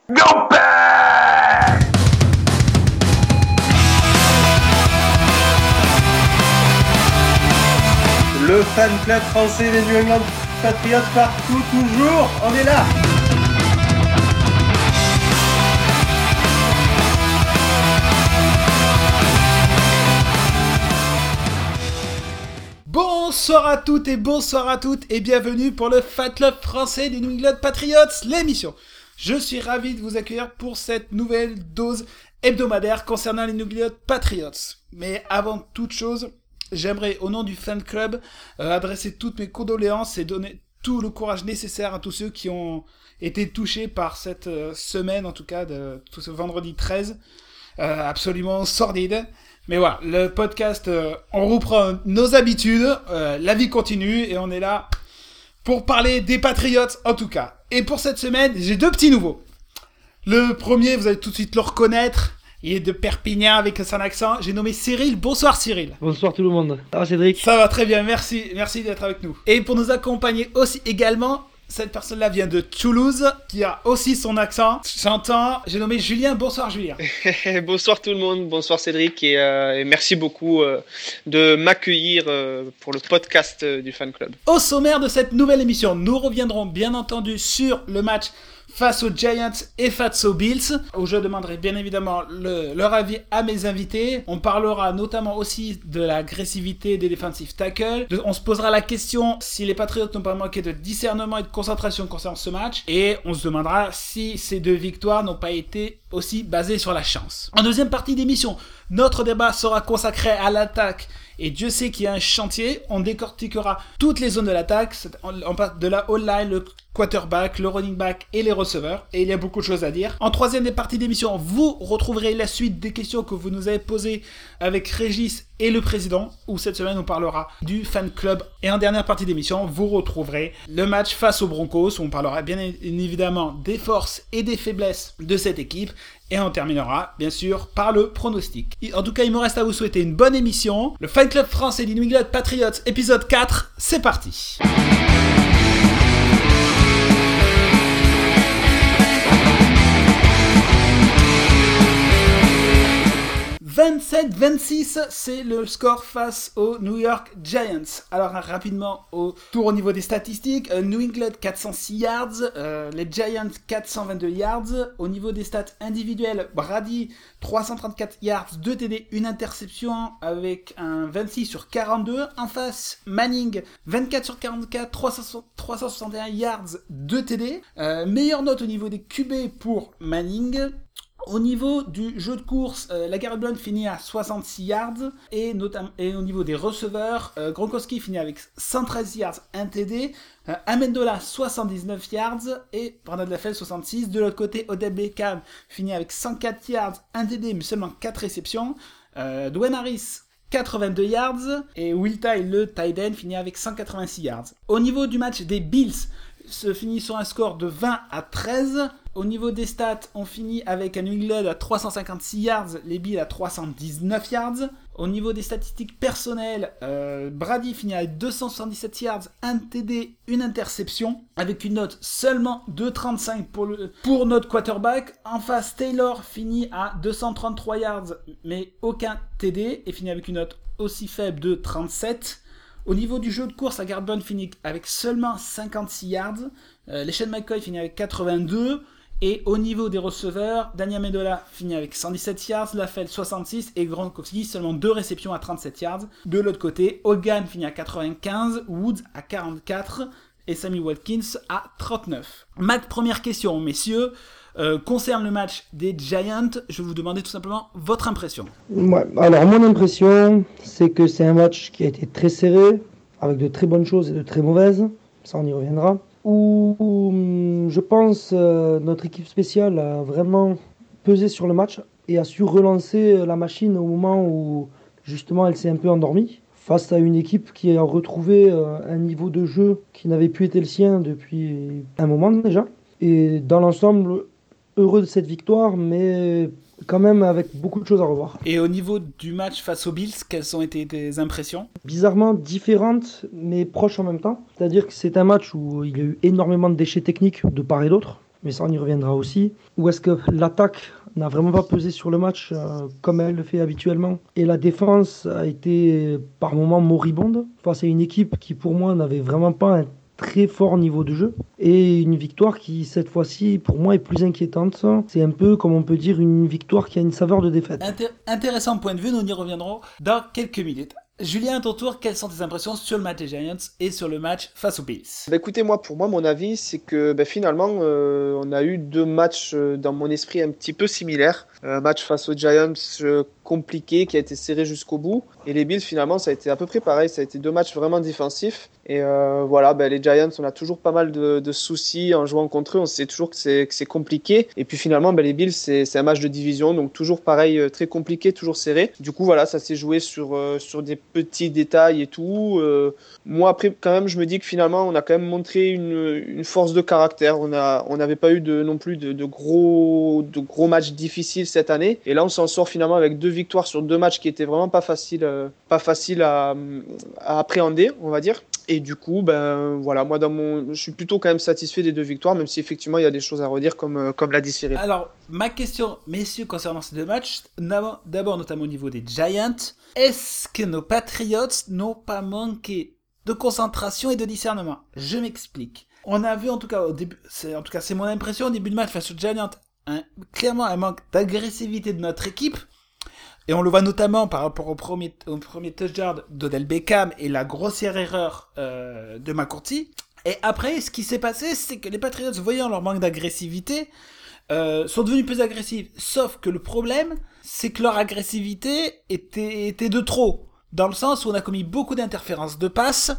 Go back! Le fan club français des New England Patriots partout, toujours, on est là! Bonsoir à toutes et bonsoir à toutes et bienvenue pour le Fan Club français des New England Patriots, l'émission. Je suis ravi de vous accueillir pour cette nouvelle dose hebdomadaire concernant les New England Patriots. Mais avant toute chose, j'aimerais au nom du Fan Club adresser toutes mes condoléances et donner tout le courage nécessaire à tous ceux qui ont été touchés par cette semaine, en tout cas de tout ce vendredi 13, absolument sordide. Mais voilà, le podcast, on reprend nos habitudes, la vie continue et on est là pour parler des Patriots en tout cas. Et pour cette semaine, j'ai deux petits nouveaux. Le premier, vous allez tout de suite le reconnaître, il est de Perpignan avec son accent. J'ai nommé Cyril. Bonsoir Cyril. Bonsoir tout le monde. Ça va Cédric? Ça va très bien, merci d'être avec nous. Et pour nous accompagner aussi également, cette personne-là vient de Toulouse, qui a aussi son accent. J'entends, j'ai nommé Julien. Bonsoir Julien. Bonsoir tout le monde, bonsoir Cédric et merci beaucoup de m'accueillir pour le podcast du Fan Club. Au sommaire de cette nouvelle émission, nous reviendrons bien entendu sur le match face aux Giants et face aux Bills, où je demanderai bien évidemment leur avis à mes invités. On parlera notamment aussi de l'agressivité des defensive tackles. On se posera la question si les Patriots n'ont pas manqué de discernement et de concentration concernant ce match. Et on se demandera si ces deux victoires n'ont pas été aussi basées sur la chance. En deuxième partie d'émission, notre débat sera consacré à l'attaque. Et Dieu sait qu'il y a un chantier, on décortiquera toutes les zones de l'attaque, on passe de la O-line, le quarterback, le running back et les receveurs, et il y a beaucoup de choses à dire. En troisième partie d'émission, vous retrouverez la suite des questions que vous nous avez posées avec Régis et le président, où cette semaine on parlera du fan club. Et en dernière partie d'émission, vous retrouverez le match face aux Broncos, où on parlera bien évidemment des forces et des faiblesses de cette équipe. Et on terminera, bien sûr, par le pronostic. En tout cas, il me reste à vous souhaiter une bonne émission. Le Fan Club français des New England Patriots, épisode 4, c'est parti. 27-26, c'est le score face aux New York Giants. Alors rapidement, au tour au niveau des statistiques, New England 406 yards, les Giants 422 yards. Au niveau des stats individuelles, Brady 334 yards, 2 TD, une interception avec un 26 sur 42. En face, Manning 24 sur 44, 361 yards, 2 TD. Meilleure note au niveau des QB pour Manning. Au niveau du jeu de course, LeGarrette Blount finit à 66 yards et au niveau des receveurs, Gronkowski finit avec 113 yards, 1 TD, Amendola 79 yards et Brandon Lafell 66. De l'autre côté, Odell Beckham finit avec 104 yards, 1 TD mais seulement 4 réceptions. Dwayne Harris 82 yards et Will Tye, le tight end, finit avec 186 yards. Au niveau du match des Bills, se finit sur un score de 20-13. Au niveau des stats, on finit avec un New England à 356 yards, les Bills à 319 yards. Au niveau des statistiques personnelles, Brady finit avec 277 yards, 1 TD, une interception, avec une note seulement de 35 pour notre quarterback. En face, Taylor finit à 233 yards, mais aucun TD, et finit avec une note aussi faible de 37. Au niveau du jeu de course, LeGarrette Blount finit avec seulement 56 yards. LeSean McCoy finit avec 82. Et au niveau des receveurs, Daniel Amendola finit avec 117 yards, Lafell 66 et Gronkowski seulement 2 réceptions à 37 yards. De l'autre côté, Hogan finit à 95, Woods à 44 et Sammy Watkins à 39. Ma première question, messieurs, concerne le match des Giants. Je vais vous demander tout simplement votre impression. Ouais, alors mon impression, c'est que c'est un match qui a été très serré, avec de très bonnes choses et de très mauvaises. Ça, on y reviendra. Où je pense notre équipe spéciale a vraiment pesé sur le match et a su relancer la machine au moment où justement elle s'est un peu endormie face à une équipe qui a retrouvé un niveau de jeu qui n'avait plus été le sien depuis un moment déjà. Et dans l'ensemble, heureux de cette victoire, mais quand même avec beaucoup de choses à revoir. Et au niveau du match face aux Bills, quelles ont été tes impressions ? Bizarrement différentes, mais proches en même temps. C'est-à-dire que c'est un match où il y a eu énormément de déchets techniques de part et d'autre. mais ça on y reviendra aussi. Ou est-ce que l'attaque n'a vraiment pas pesé sur le match comme elle le fait habituellement et la défense a été par moments moribonde face à une équipe qui pour moi n'avait vraiment pas un très fort niveau de jeu et une victoire qui cette fois-ci pour moi est plus inquiétante. C'est un peu comme on peut dire une victoire qui a une saveur de défaite. Intéressant point de vue, nous y reviendrons dans quelques minutes. Julien, à ton tour, quelles sont tes impressions sur le match des Giants et sur le match face aux Bills? Écoutez, pour moi, mon avis, c'est que finalement, on a eu deux matchs dans mon esprit un petit peu similaires. Un match face aux Giants compliqué, qui a été serré jusqu'au bout. Et les Bills, finalement, ça a été à peu près pareil. Ça a été deux matchs vraiment défensifs. Et les Giants, on a toujours pas mal de soucis en jouant contre eux. On sait toujours que c'est compliqué. Et puis finalement, les Bills, c'est un match de division. Donc toujours pareil, très compliqué, toujours serré. Du coup, ça s'est joué sur des petits détails et tout. Moi, après, quand même, je me dis que finalement, on a quand même montré une force de caractère. On n'avait pas eu non plus de gros matchs difficiles cette année. Et là, on s'en sort finalement avec 2 victoires sur 2 matchs qui étaient vraiment pas faciles à appréhender, on va dire. Et du coup, moi, je suis plutôt quand même satisfait des 2 victoires, même si effectivement, il y a des choses à redire, comme l'a dit Cyril. Alors, ma question, messieurs, concernant ces 2 matchs, d'abord notamment au niveau des Giants, est-ce que nos Patriots n'ont pas manqué de concentration et de discernement? Je m'explique. On a vu, en tout cas, c'est mon impression au début de match face aux Giants, clairement un manque d'agressivité de notre équipe. Et on le voit notamment par rapport au premier touchdown d'Odell Beckham et la grossière erreur de McCourty. Et après, ce qui s'est passé, c'est que les Patriots, voyant leur manque d'agressivité, sont devenus plus agressifs. Sauf que le problème, c'est que leur agressivité était de trop. Dans le sens où on a commis beaucoup d'interférences de passes.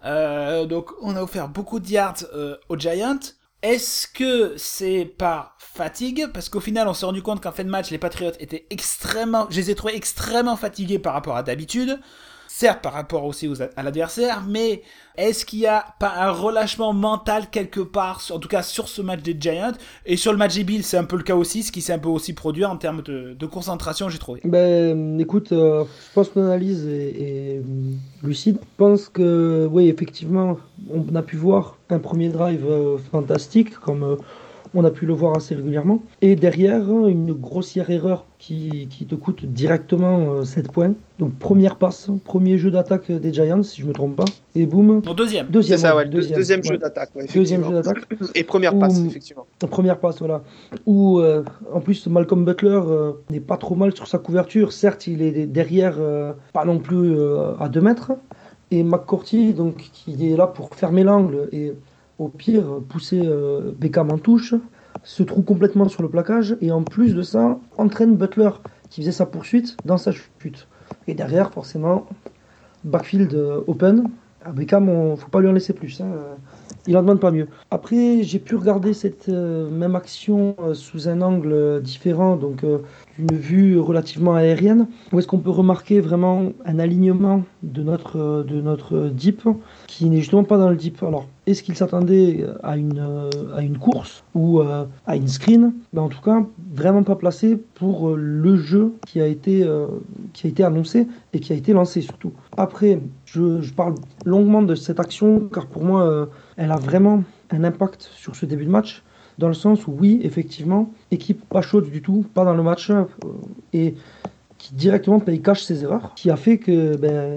Donc on a offert beaucoup de yards aux Giants. Est-ce que c'est par fatigue? Parce qu'au final, on s'est rendu compte qu'en fin de match, les Patriots étaient je les ai trouvés extrêmement fatigués par rapport à d'habitude. Certes, par rapport aussi à l'adversaire, mais est-ce qu'il n'y a pas un relâchement mental quelque part, en tout cas sur ce match des Giants? Et sur le match des Bills, c'est un peu le cas aussi, ce qui s'est un peu aussi produit en termes de concentration, j'ai trouvé. Écoute, je pense que l'analyse est lucide. Je pense que, oui, effectivement, on a pu voir un premier drive fantastique, comme on a pu le voir assez régulièrement. Et derrière, une grossière erreur qui te coûte directement 7 points. Donc première passe, premier jeu d'attaque des Giants, si je ne me trompe pas. Et boum. Non, deuxième. C'est ça, ouais. Deuxième jeu d'attaque. Ouais, deuxième jeu d'attaque. Et première passe, effectivement. Première passe, voilà. Où, en plus, Malcolm Butler n'est pas trop mal sur sa couverture. Certes, il est derrière, pas non plus à 2 mètres. Et McCourty, donc, qui est là pour fermer l'angle et au pire, pousser Beckham en touche, se trouve complètement sur le plaquage et en plus de ça, entraîne Butler qui faisait sa poursuite dans sa chute. Et derrière, forcément, backfield open. À Beckham, il ne faut pas lui en laisser plus. Il en demande pas mieux. Après, j'ai pu regarder cette même action sous un angle différent, donc une vue relativement aérienne, où est-ce qu'on peut remarquer vraiment un alignement de notre deep qui n'est justement pas dans le deep. Alors, est-ce qu'il s'attendait à une course ou à une screen? En tout cas, vraiment pas placé pour le jeu qui a été annoncé et qui a été lancé surtout. Après, je parle longuement de cette action car pour moi, elle a vraiment un impact sur ce début de match. Dans le sens où oui, effectivement, équipe pas chaude du tout, pas dans le match, et qui directement paye cash ses erreurs, qui a fait que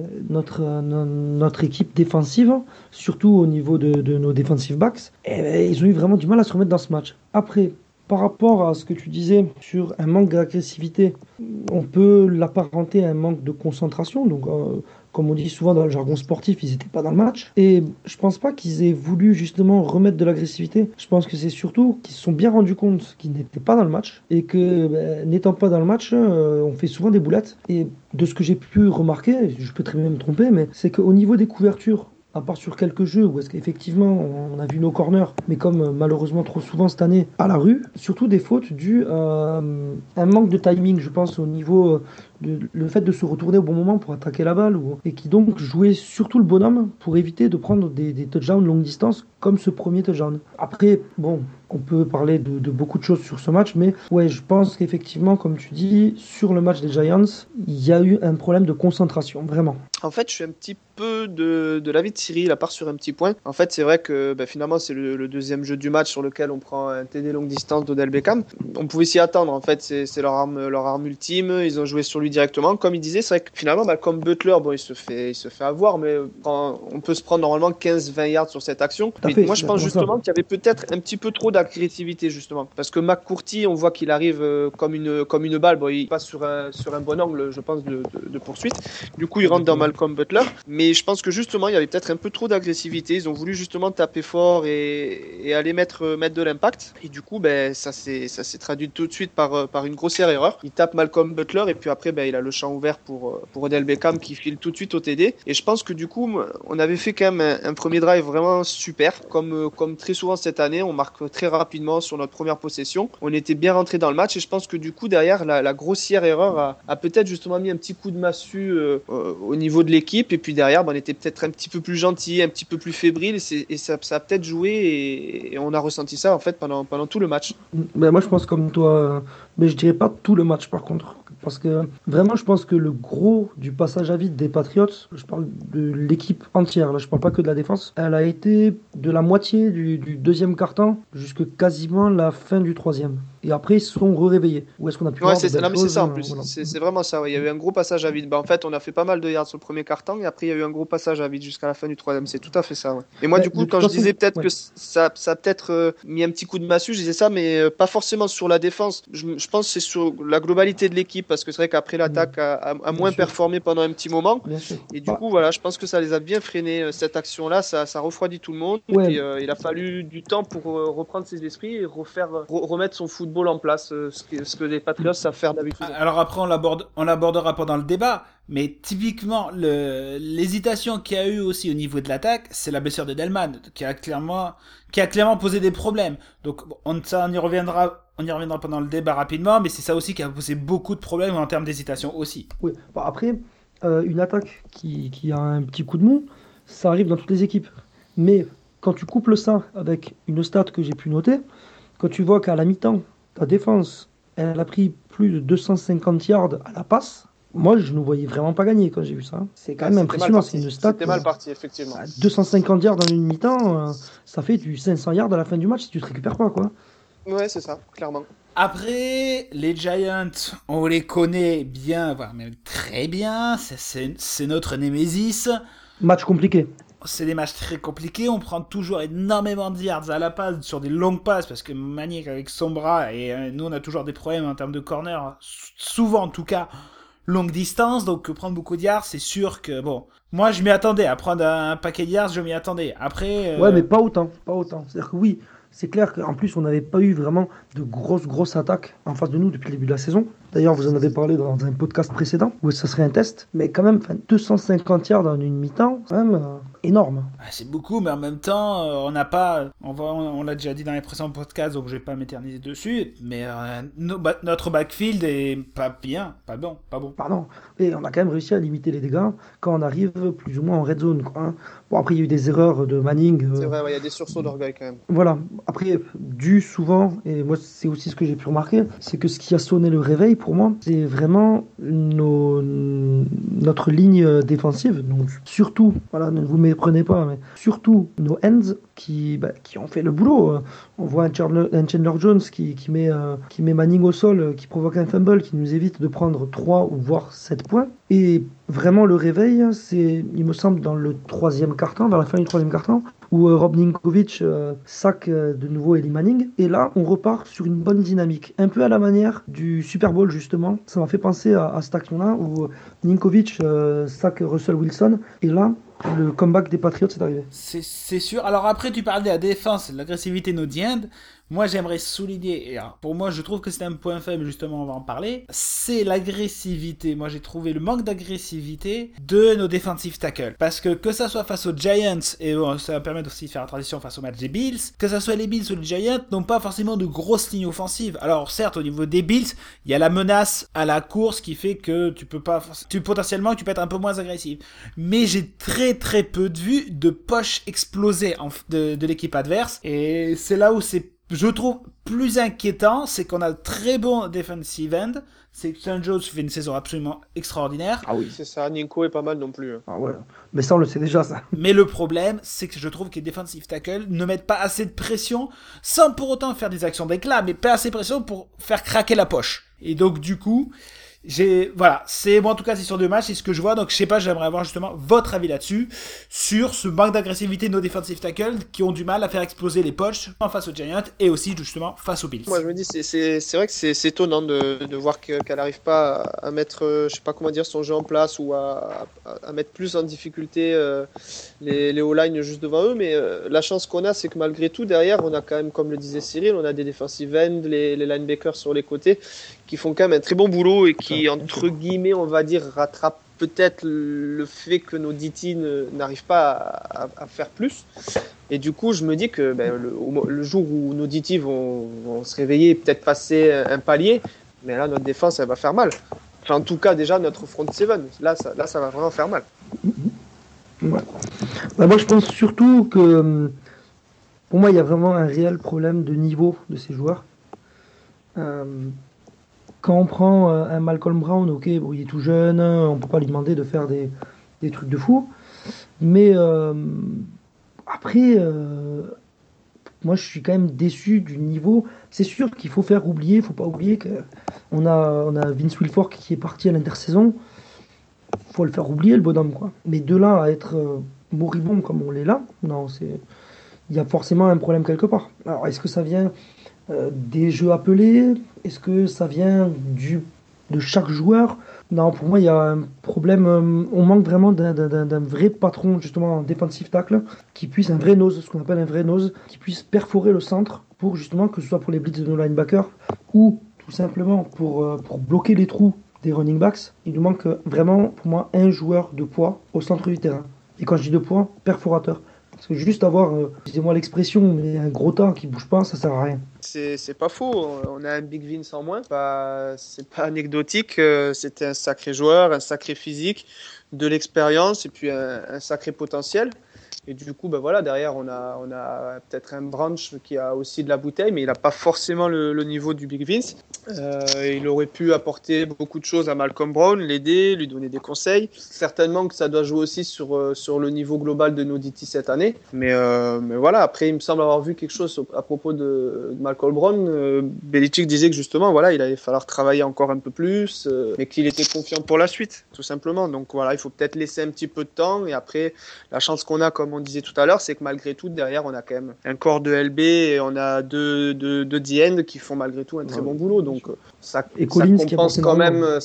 notre équipe défensive, surtout au niveau de nos defensive backs, ils ont eu vraiment du mal à se remettre dans ce match. Après, par rapport à ce que tu disais sur un manque d'agressivité, on peut l'apparenter à un manque de concentration, donc comme on dit souvent dans le jargon sportif, ils n'étaient pas dans le match. Et je pense pas qu'ils aient voulu justement remettre de l'agressivité. Je pense que c'est surtout qu'ils se sont bien rendus compte qu'ils n'étaient pas dans le match. Et que n'étant pas dans le match, on fait souvent des boulettes. Et de ce que j'ai pu remarquer, je peux très bien me tromper, mais c'est qu'au niveau des couvertures, à part sur quelques jeux où est-ce qu'effectivement on a vu nos corners, mais comme malheureusement trop souvent cette année à la rue, surtout des fautes dues à un manque de timing, je pense, au niveau le fait de se retourner au bon moment pour attaquer la balle, et qui donc jouait surtout le bonhomme pour éviter de prendre des touchdowns longue distance comme ce premier touchdown. Après, bon, on peut parler de beaucoup de choses sur ce match, mais ouais, je pense qu'effectivement, comme tu dis, sur le match des Giants, il y a eu un problème de concentration, vraiment. En fait, je suis un petit peu de l'avis de Cyril, à part sur un petit point. En fait, c'est vrai que finalement, c'est le deuxième jeu du match sur lequel on prend un TD longue distance d'Odell Beckham. On pouvait s'y attendre. En fait, c'est leur arme ultime. Ils ont joué sur lui directement. Comme il disait, c'est vrai que finalement, comme Butler, bon, il se fait avoir, mais on peut se prendre normalement 15-20 yards sur cette action. Mais moi, je pense justement qu'il y avait peut-être un petit peu trop d'agressivité, justement. Parce que McCourty, on voit qu'il arrive comme une balle. Bon, il passe sur un bon angle, je pense, de poursuite. Du coup, il rentre dans Malcolm Butler. Mais je pense que justement, il y avait peut-être un peu trop d'agressivité. Ils ont voulu justement taper fort et aller mettre de l'impact. Et du coup, ça s'est traduit tout de suite par une grossière erreur. Il tape Malcolm Butler et puis après, il a le champ ouvert pour Odell Beckham qui file tout de suite au TD. Et je pense que du coup, on avait fait quand même un premier drive vraiment super. Comme très souvent cette année, on marque très rapidement sur notre première possession. On était bien rentré dans le match et je pense que du coup, derrière, la grossière erreur a peut-être justement mis un petit coup de massue au niveau de l'équipe. Et puis derrière, on était peut-être un petit peu plus gentil, un petit peu plus fébrile et ça a peut-être joué et on a ressenti ça en fait pendant tout le match. Moi je pense comme toi, mais je dirais pas tout le match par contre. Parce que vraiment, je pense que le gros du passage à vide des Patriots, je parle de l'équipe entière, là, je parle pas que de la défense, elle a été de la moitié du deuxième quart-temps jusqu'à quasiment la fin du troisième. Et après, ils se sont réveillés. Où est-ce qu'on a pu voir c'est ça en plus. Voilà. C'est vraiment ça. Ouais. Il y a eu un gros passage à vide. En fait, on a fait pas mal de yards sur le premier quart-temps et après, il y a eu un gros passage à vide jusqu'à la fin du troisième. C'est tout à fait ça. Ouais. Et moi, du coup, quand je disais peut-être que ça a peut-être mis un petit coup de massue, je disais ça, mais pas forcément sur la défense. Je pense que c'est sur la globalité de l'équipe parce que c'est vrai qu'après, l'attaque a moins performé pendant un petit moment. Et du coup, voilà, je pense que ça les a bien freinés. Cette action-là, ça refroidit tout le monde. Ouais. Et il a fallu du temps pour reprendre ses esprits et remettre son football en place, ce que les Patriots savent faire d'habitude. Alors après, on l'abordera pendant le débat, mais typiquement, l'hésitation qu'il y a eu aussi au niveau de l'attaque, c'est la blessure de Delman, qui a clairement posé des problèmes. Donc on y reviendra pendant le débat rapidement, mais c'est ça aussi qui a posé beaucoup de problèmes en termes d'hésitation aussi. Oui, après, une attaque qui a un petit coup de mou, ça arrive dans toutes les équipes. Mais quand tu couples ça avec une stat que j'ai pu noter, quand tu vois qu'à la mi-temps, ta défense, elle a pris plus de 250 yards à la passe. Moi, je ne voyais vraiment pas gagner quand j'ai vu ça. C'est quand même impressionnant. C'est une stat. C'était mal parti, effectivement. 250 yards dans une mi-temps, ça fait du 500 yards à la fin du match si tu te récupères pas, quoi. Ouais, c'est ça, clairement. Après, les Giants, on les connaît bien, voire même très bien. C'est notre némésis. Match compliqué. C'est des matchs très compliqués, on prend toujours énormément de yards à la passe sur des longues passes parce que Manick avec son bras et nous on a toujours des problèmes en termes de corner, souvent en tout cas longue distance, donc prendre beaucoup de yards c'est sûr que bon, moi je m'y attendais à prendre un paquet de yards, je m'y attendais. Après ouais mais pas autant. C'est-à-dire que oui, c'est clair qu'en plus on n'avait pas eu vraiment de grosses attaques en face de nous depuis le début de la saison. D'ailleurs, vous en avez parlé dans un podcast précédent où ça serait un test. Mais quand même, 250 yards en une mi-temps, quand même énorme. C'est beaucoup, mais en même temps, on n'a pas... On l'a déjà dit dans les précédents podcasts, donc je vais pas m'éterniser dessus. Mais notre backfield est pas bon. Pardon. Et on a quand même réussi à limiter les dégâts quand on arrive plus ou moins en red zone, quoi, hein. Bon, après, il y a eu des erreurs de Manning. C'est vrai, il y a des sursauts d'orgueil quand même. Voilà. Après, dû souvent, et moi, c'est aussi ce que j'ai pu remarquer, c'est que ce qui a sonné le réveil, pour moi, c'est vraiment notre ligne défensive. Donc, surtout, voilà, ne vous méprenez pas, mais surtout nos ends qui ont fait le boulot. On voit un Chandler Jones qui met Manning au sol, qui provoque un fumble, qui nous évite de prendre 3 ou voire 7 points. Et vraiment, le réveil, c'est, il me semble, dans le troisième quart-temps, vers la fin du troisième quart-temps, où Rob Ninkovich sac de nouveau Eli Manning. Et là, on repart sur une bonne dynamique. Un peu à la manière du Super Bowl, justement. Ça m'a fait penser à cette action-là, où Ninkovich sac Russell Wilson. Et là, le comeback des Patriots est arrivé. C'est sûr. Alors après, tu parlais de la défense, de l'agressivité no end. moi j'aimerais souligner, et alors, pour moi je trouve que c'est un point faible, justement on va en parler, c'est l'agressivité. Moi j'ai trouvé le manque d'agressivité de nos defensive tackles. Parce que ça soit face aux Giants, et bon, ça va permettre aussi de faire la transition face au match des Bills, que ça soit les Bills ou les Giants, n'ont pas forcément de grosses lignes offensives. Alors certes, au niveau des Bills, il y a la menace à la course qui fait que tu peux être un peu moins agressif. Mais j'ai très très peu de vues de poches explosées de l'équipe adverse, et c'est là où je trouve plus inquiétant, c'est qu'on a de très bon defensive end. C'est que St. Jones fait une saison absolument extraordinaire. Ah oui, c'est ça. Ninko est pas mal non plus. Ah ouais, mais ça on le sait déjà ça. Mais le problème, c'est que je trouve que les defensive tackles ne mettent pas assez de pression, sans pour autant faire des actions d'éclat, mais pas assez de pression pour faire craquer la poche. Et donc du coup, voilà, c'est moi en tout cas c'est sur 2 matchs, c'est ce que je vois, donc je sais pas, j'aimerais avoir justement votre avis là-dessus, sur ce manque d'agressivité de nos defensive tackles qui ont du mal à faire exploser les poches en face aux Giants et aussi justement face aux Bills. Moi je me dis, c'est vrai que c'est étonnant de voir qu'elle n'arrive pas à mettre, je sais pas comment dire, son jeu en place ou à mettre plus en difficulté les O-line juste devant eux, mais la chance qu'on a, c'est que malgré tout, derrière, on a quand même, comme le disait Cyril, on a des defensive ends, les linebackers sur les côtés, qui font quand même un très bon boulot et qui, entre guillemets, on va dire, rattrapent peut-être le fait que nos DT n'arrivent pas à faire plus. Et du coup, je me dis que le jour où nos DT vont se réveiller et peut-être passer un palier, mais là, notre défense, elle va faire mal. Enfin, en tout cas, déjà, notre front seven, là, ça va vraiment faire mal. Ouais. Bah, moi, je pense surtout que, pour moi, il y a vraiment un réel problème de niveau de ces joueurs. Quand on prend un Malcolm Brown, ok, bon, il est tout jeune, on peut pas lui demander de faire des trucs de fou. Mais après, moi je suis quand même déçu du niveau. C'est sûr qu'il faut faut pas oublier qu'on a Vince Wilfork qui est parti à l'intersaison. Faut le faire oublier le bonhomme, quoi. Mais de là à être moribond comme on l'est là, non, il y a forcément un problème quelque part. Alors est-ce que ça vient des jeux appelés? Est-ce que ça vient de chaque joueur? Non, pour moi, il y a un problème. On manque vraiment d'un vrai patron, justement, en defensive tackle, qui puisse, un vrai nose, ce qu'on appelle un vrai nose, qui puisse perforer le centre pour, justement, que ce soit pour les blitz de nos linebackers ou tout simplement pour bloquer les trous des running backs. Il nous manque vraiment, pour moi, un joueur de poids au centre du terrain. Et quand je dis de poids, perforateur. Parce que juste avoir, excusez-moi l'expression, mais un gros tas qui bouge pas, ça sert à rien. C'est pas faux, on a un Big Vince en moins, c'est pas anecdotique, c'était un sacré joueur, un sacré physique, de l'expérience et puis un sacré potentiel. Et du coup, voilà, derrière, on a peut-être un Branch qui a aussi de la bouteille, mais il n'a pas forcément le niveau du Big Vince. Il aurait pu apporter beaucoup de choses à Malcolm Brown, l'aider, lui donner des conseils. Certainement que ça doit jouer aussi sur le niveau global de nos DT cette année. Mais voilà, après, il me semble avoir vu quelque chose à propos de Malcolm Brown. Belichick disait que justement, voilà, il allait falloir travailler encore un peu plus, mais qu'il était confiant pour la suite, tout simplement. Donc voilà, il faut peut-être laisser un petit peu de temps. Et après, la chance qu'on a, comme on disait tout à l'heure, c'est que malgré tout, derrière, on a quand même un corps de LB et on a deux D-end qui font malgré tout un très bon boulot. Donc ça compense quand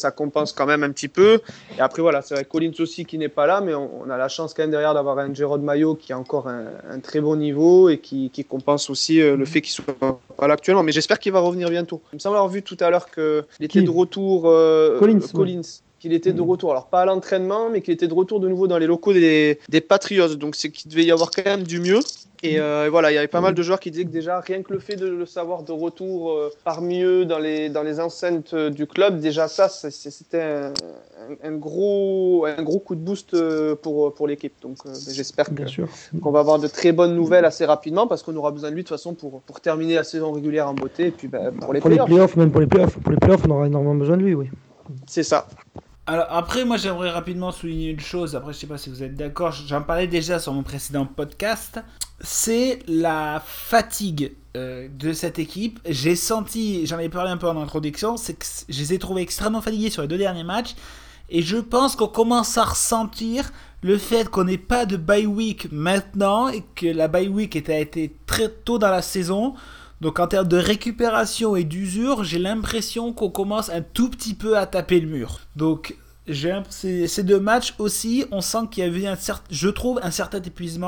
même un petit peu. Et après, voilà, c'est vrai Collins aussi qui n'est pas là, mais on a la chance quand même derrière d'avoir un Jerod Mayo qui a encore un très bon niveau et qui compense aussi le fait qu'il soit pas là actuellement. Mais j'espère qu'il va revenir bientôt. Il me semble avoir vu tout à l'heure qu'il était de retour. Collins. Qu'il était de retour, alors pas à l'entraînement, mais qu'il était de retour de nouveau dans les locaux des Patriots, donc c'est qu'il devait y avoir quand même du mieux. Et voilà, il y avait pas mal de joueurs qui disaient que déjà rien que le fait de le savoir de retour parmi eux dans les enceintes du club, déjà ça c'était un gros coup de boost pour l'équipe. Donc j'espère qu'on va avoir de très bonnes nouvelles assez rapidement, parce qu'on aura besoin de lui de toute façon pour terminer la saison régulière en beauté, et puis pour les playoffs. Même pour les playoffs, on aura énormément besoin de lui, oui. C'est ça. Alors après, moi j'aimerais rapidement souligner une chose, après je sais pas si vous êtes d'accord, j'en parlais déjà sur mon précédent podcast, c'est la fatigue de cette équipe. J'ai senti, j'en avais parlé un peu en introduction, c'est que je les ai trouvés extrêmement fatigués sur les 2 derniers matchs, et je pense qu'on commence à ressentir le fait qu'on n'ait pas de bye week maintenant, et que la bye week a été très tôt dans la saison. Donc en termes de récupération et d'usure, j'ai l'impression qu'on commence un tout petit peu à taper le mur. Donc ces 2 matchs aussi, on sent qu'il y avait un certain épuisement.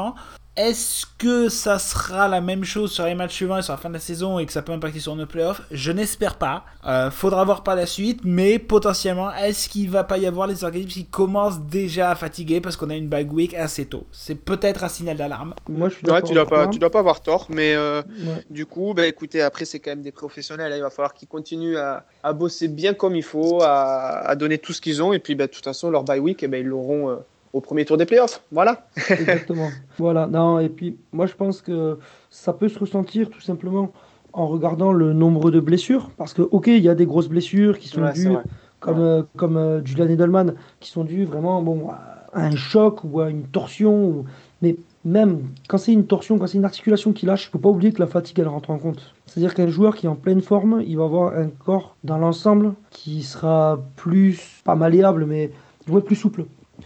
Est-ce que ça sera la même chose sur les matchs suivants et sur la fin de la saison et que ça peut impacter sur nos playoffs? Je n'espère pas. Faudra voir par la suite, mais potentiellement, est-ce qu'il va pas y avoir les organismes qui commencent déjà à fatiguer parce qu'on a une bye week assez tôt? C'est peut-être un signal d'alarme. Moi, je suis Ouais, d'accord. tu dois pas avoir tort, mais Ouais. du coup, bah, écoutez, après, c'est quand même des professionnels, hein, il va falloir qu'ils continuent à bosser bien comme il faut, à donner tout ce qu'ils ont, et puis, bah, de toute façon, leur bye week, eh ben, ils l'auront au premier tour des playoffs. Voilà. Exactement. Voilà. Non, et puis, moi, je pense que ça peut se ressentir tout simplement en regardant le nombre de blessures. Parce que, ok, il y a des grosses blessures qui sont Ouais, c'est dues, vrai. comme, Ouais. Julian Edelman, qui sont dues vraiment bon, à un choc ou à une torsion. Mais même quand c'est une torsion, quand c'est une articulation qui lâche, il ne faut pas oublier que la fatigue, elle rentre en compte. C'est-à-dire qu'un joueur qui est en pleine forme, il va avoir un corps dans l'ensemble qui sera plus, pas malléable, mais il va être plus souple.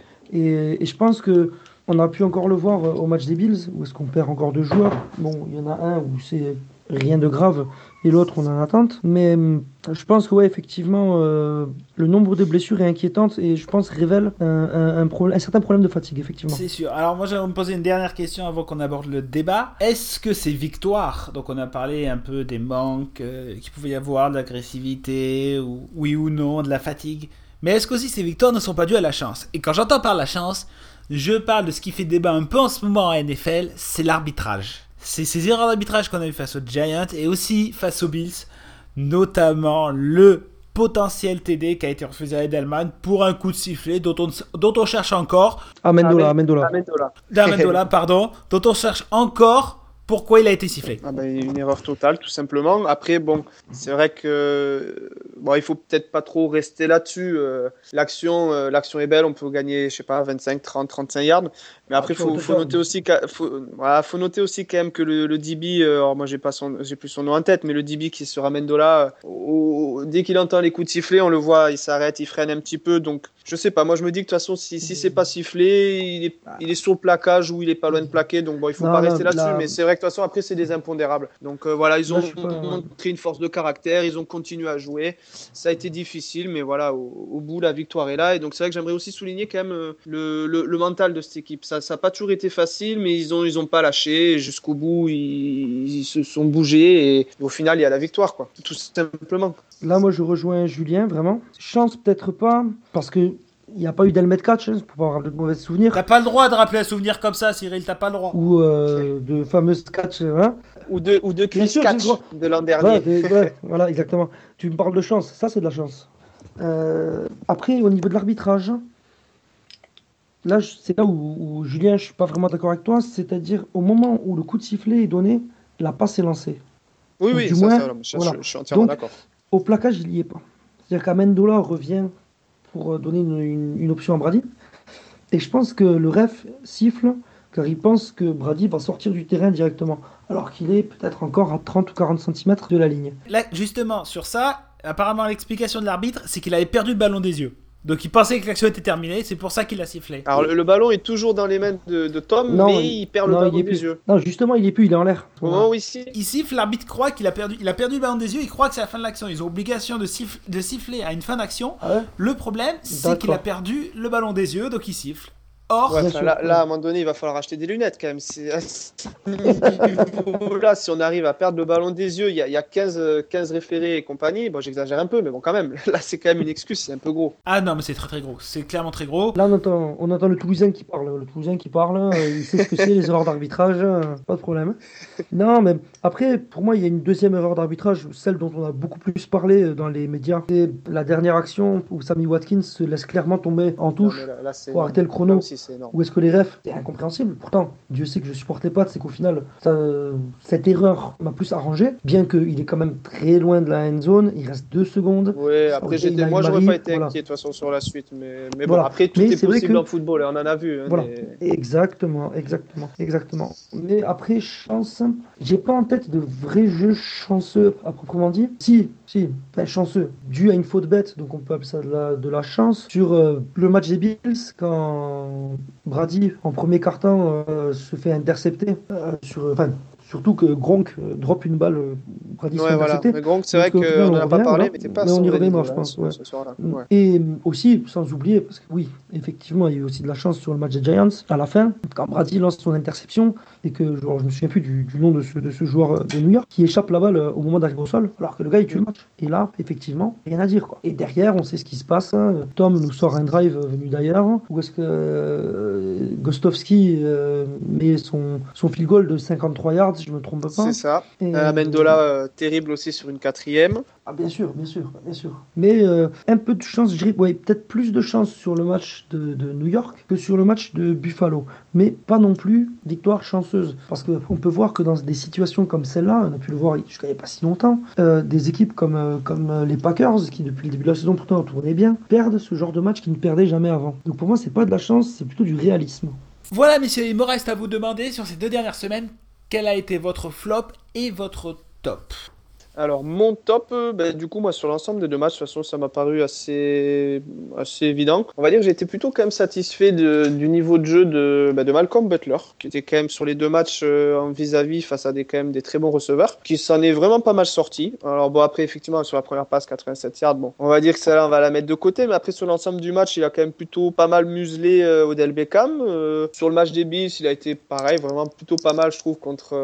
Et je pense que on a pu encore le voir au match des Bills, où est-ce qu'on perd encore deux joueurs. Bon, il y en a un où c'est rien de grave et l'autre on en attente. Mais je pense que ouais, effectivement, le nombre de blessures est inquiétant et je pense révèle un certain problème de fatigue, effectivement. C'est sûr. Alors moi j'aimerais me poser une dernière question avant qu'on aborde le débat. Est-ce que ces victoires, donc on a parlé un peu des manques qu'il pouvait y avoir, de l'agressivité, ou, oui ou non, de la fatigue, mais est-ce qu'aussi ces victoires ne sont pas dues à la chance? Et quand j'entends par la chance, je parle de ce qui fait débat un peu en ce moment en NFL, c'est l'arbitrage. C'est ces erreurs d'arbitrage qu'on a eu face aux Giants et aussi face aux Bills, notamment le potentiel TD qui a été refusé à Edelman pour un coup de sifflet dont on cherche encore, Amendola. d'Amendola, pardon, dont on cherche encore pourquoi il a été sifflé. Ah ben, une erreur totale, tout simplement. Après, bon, c'est vrai que bon, il faut peut-être pas trop rester là-dessus. L'action est belle, on peut gagner, je sais pas, 25, 30, 35 yards. Mais après, faut noter aussi, faut noter aussi quand même que le DB, alors moi j'ai plus son nom en tête, mais le DB qui se ramène de là, dès qu'il entend les coups de sifflet, on le voit, il s'arrête, il freine un petit peu. Donc, je sais pas. Moi, je me dis que de toute façon, si c'est pas sifflé, il est sur le plaquage ou il est pas loin de plaquer. Donc bon, il faut pas rester là-dessus. Mais c'est vrai que de toute façon, après, c'est des impondérables. Donc voilà, ils ont montré une force de caractère, ils ont continué à jouer. Ça a été difficile, mais voilà, au bout, la victoire est là. Et donc c'est vrai que j'aimerais aussi souligner quand même le mental de cette équipe. Ça n'a pas toujours été facile, mais ils ont pas lâché. Jusqu'au bout, ils se sont bougés et au final, il y a la victoire, quoi. Tout simplement. Là, moi, je rejoins Julien, vraiment. Chance, peut-être pas, parce que il n'y a pas eu d'helmet catch, hein, pour pas avoir de mauvais souvenirs. T'as pas le droit de rappeler un souvenir comme ça, Cyril, t'as pas le droit. Ou de fameuses catch, hein. Ou de Chris sûr, Catch de l'an dernier. Voilà, exactement. Tu me parles de chance, ça c'est de la chance. Après, au niveau de l'arbitrage, là, c'est là où Julien, je suis pas vraiment d'accord avec toi, c'est-à-dire au moment où le coup de sifflet est donné, la passe est lancée. Oui, Donc, oui, du ça, moins, voilà. Je suis entièrement d'accord. Au plaquage, il n'y est pas. C'est-à-dire qu'Amendola revient pour donner une option à Brady. Et je pense que le ref siffle car il pense que Brady va sortir du terrain directement, alors qu'il est peut-être encore à 30 ou 40 cm de la ligne. Là, justement, sur ça, apparemment l'explication de l'arbitre, c'est qu'il avait perdu le ballon des yeux. Donc il pensait que l'action était terminée, c'est pour ça qu'il a sifflé. Alors le ballon est toujours dans les mains de Tom, mais il perd le ballon des yeux. Non, justement, il est plus, il est en l'air. Au moment où ici. Il siffle, l'arbitre croit qu'il a perdu le ballon des yeux, il croit que c'est la fin de l'action. Ils ont obligation de siffler à une fin d'action. Ah ouais. Le problème, c'est qu'il a perdu le ballon des yeux, donc il siffle. Or, là, à un moment donné, il va falloir acheter des lunettes quand même. Là, si on arrive à perdre le ballon des yeux, il y a 15 référés et compagnie. Bon, j'exagère un peu, mais bon, quand même. Là, c'est quand même une excuse, c'est un peu gros. Ah non, mais c'est très très gros. C'est clairement très gros. Là, on entend le Toulousain qui parle. Le Toulousain qui parle, il sait ce que c'est, les erreurs d'arbitrage, pas de problème. Non, mais après, pour moi, il y a une deuxième erreur d'arbitrage, celle dont on a beaucoup plus parlé dans les médias. C'est la dernière action où Sammy Watkins se laisse clairement tomber en touche pour arrêter le chrono. Où est-ce que les refs, c'est incompréhensible. Pourtant, Dieu sait que je supportais pas, c'est qu'au final, cette erreur m'a plus arrangé, bien qu'il est quand même très loin de la end zone, il reste 2 secondes. Ouais, après moi j'aurais pas été inquiet de toute façon sur la suite, mais bon, après tout est possible en football, on en a vu. Hein, voilà, exactement. Mais après, chance, j'ai pas en tête de vrais jeux chanceux à proprement dit. Si, chanceux, dû à une faute bête, donc on peut appeler ça de la chance. Sur le match des Bills, quand Brady, en premier quart-temps, se fait intercepter Surtout que Gronk drop une balle, Brady se fait Ouais, voilà. intercepter. Mais Gronk, c'est vrai Donc, au final, qu'on on n'en a pas revient, parlé, voilà. mais t'es pas Mais on y sans reviendra, Brady, je pense. Ouais. ce soir-là. Ouais. Et aussi, sans oublier, parce que oui, effectivement, il y a eu aussi de la chance sur le match des Giants à la fin, quand Brady lance son interception et que genre, je me souviens plus du nom de ce joueur de New York qui échappe la balle au moment d'arriver au sol, alors que le gars il tue le match. Et là, effectivement, rien à dire quoi. Et derrière, on sait ce qui se passe. Tom nous sort un drive venu d'ailleurs, où est-ce que Gostovski met son field goal de 53 yards, si je me trompe pas. C'est ça. Et, Amendola, terrible aussi sur une 4e. Ah, bien sûr, bien sûr, bien sûr. Mais un peu de chance, je dirais, ouais, peut-être plus de chance sur le match de New York que sur le match de Buffalo. Mais pas non plus victoire chanceuse. Parce qu'on peut voir que dans des situations comme celle-là, on a pu le voir jusqu'à il n'y a pas si longtemps, des équipes comme les Packers, qui depuis le début de la saison pourtant tournaient bien, perdent ce genre de match qu'ils ne perdaient jamais avant. Donc pour moi, c'est pas de la chance, c'est plutôt du réalisme. Voilà, messieurs, il me reste à vous demander sur ces 2 dernières semaines, quel a été votre flop et votre top. Alors, mon top, du coup, moi, sur l'ensemble des 2 matchs, de toute façon, ça m'a paru assez évident. On va dire que j'ai été plutôt quand même satisfait du niveau de jeu de Malcolm Butler, qui était quand même sur les 2 matchs en vis-à-vis face à quand même des très bons receveurs, qui s'en est vraiment pas mal sorti. Alors, bon, après, effectivement, sur la première passe, 87 yards, bon, on va dire que celle-là, on va la mettre de côté, mais après, sur l'ensemble du match, il a quand même plutôt pas mal muselé Odell Beckham. Sur le match des Bills, il a été pareil, vraiment plutôt pas mal, je trouve, contre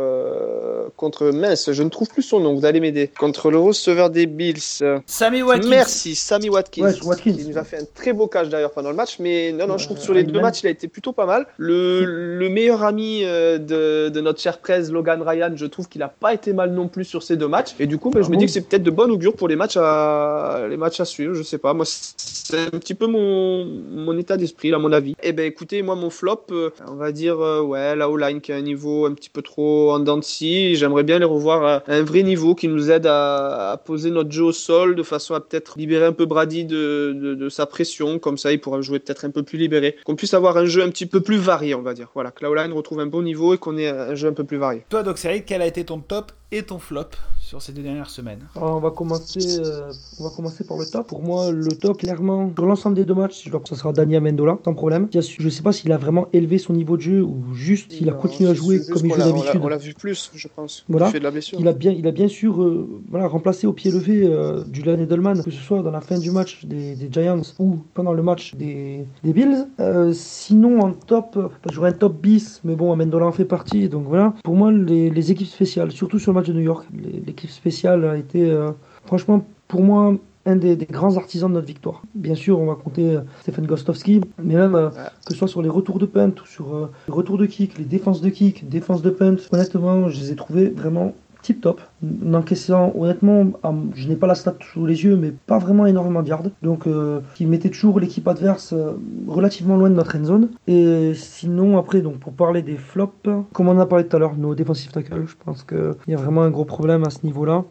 mince, je ne trouve plus son nom, vous allez m'aider. Contre le receveur des Bills. Sammy Watkins. Merci, Sammy Watkins. Ouais, Watkins. Il nous a fait un très beau catch d'ailleurs pendant le match. Mais non, je trouve que sur les 2 matchs, il a été plutôt pas mal. Le meilleur ami de notre cher 13, Logan Ryan, je trouve qu'il a pas été mal non plus sur ces 2 matchs. Et du coup, je me dis que c'est peut-être de bon augure pour les matchs à suivre. Je sais pas. Moi, c'est un petit peu mon état d'esprit, à mon avis. Et écoutez, moi, mon flop, on va dire, la O-line qui a un niveau un petit peu trop en dents de scie. J'aimerais bien les revoir à un vrai niveau qui nous aide à poser notre jeu au sol de façon à peut-être libérer un peu Brady de sa pression. Comme ça, il pourra jouer peut-être un peu plus libéré. Qu'on puisse avoir un jeu un petit peu plus varié, on va dire. Voilà, que la O-line retrouve un bon niveau et qu'on ait un jeu un peu plus varié. Toi, Doc Cyril, quel a été ton top et ton flop sur ces 2 dernières semaines? Alors, on va commencer par le top. Pour moi, le top, clairement, sur l'ensemble des 2 matchs, je vois que ce sera Dani Amendola, sans problème. Je ne sais pas s'il a vraiment élevé son niveau de jeu ou juste s'il a continué à jouer comme il joue d'habitude. On l'a vu plus, je pense. Voilà. Du fait de la blessure. Il a bien sûr remplacé au pied levé Julian Edelman, que ce soit dans la fin du match des Giants ou pendant le match des Bills. Sinon, en top, j'aurais un top bis, mais bon, Amendola en fait partie. Donc voilà. Pour moi, les équipes spéciales, surtout sur le match de New York, l'équipe spéciale a été, franchement, pour moi, un des grands artisans de notre victoire. Bien sûr, on va compter Stephen Gostovski, mais même que ce soit sur les retours de punt ou sur les retours de kick, les défenses de kick, défenses de punt, honnêtement, je les ai trouvés vraiment tip top, encaissant honnêtement, je n'ai pas la stat sous les yeux, mais pas vraiment énormément de yards, donc qui mettait toujours l'équipe adverse relativement loin de notre end zone. Et sinon après, donc pour parler des flops, comme on en a parlé tout à l'heure, nos defensive tackles, je pense qu'il y a vraiment un gros problème à ce niveau-là.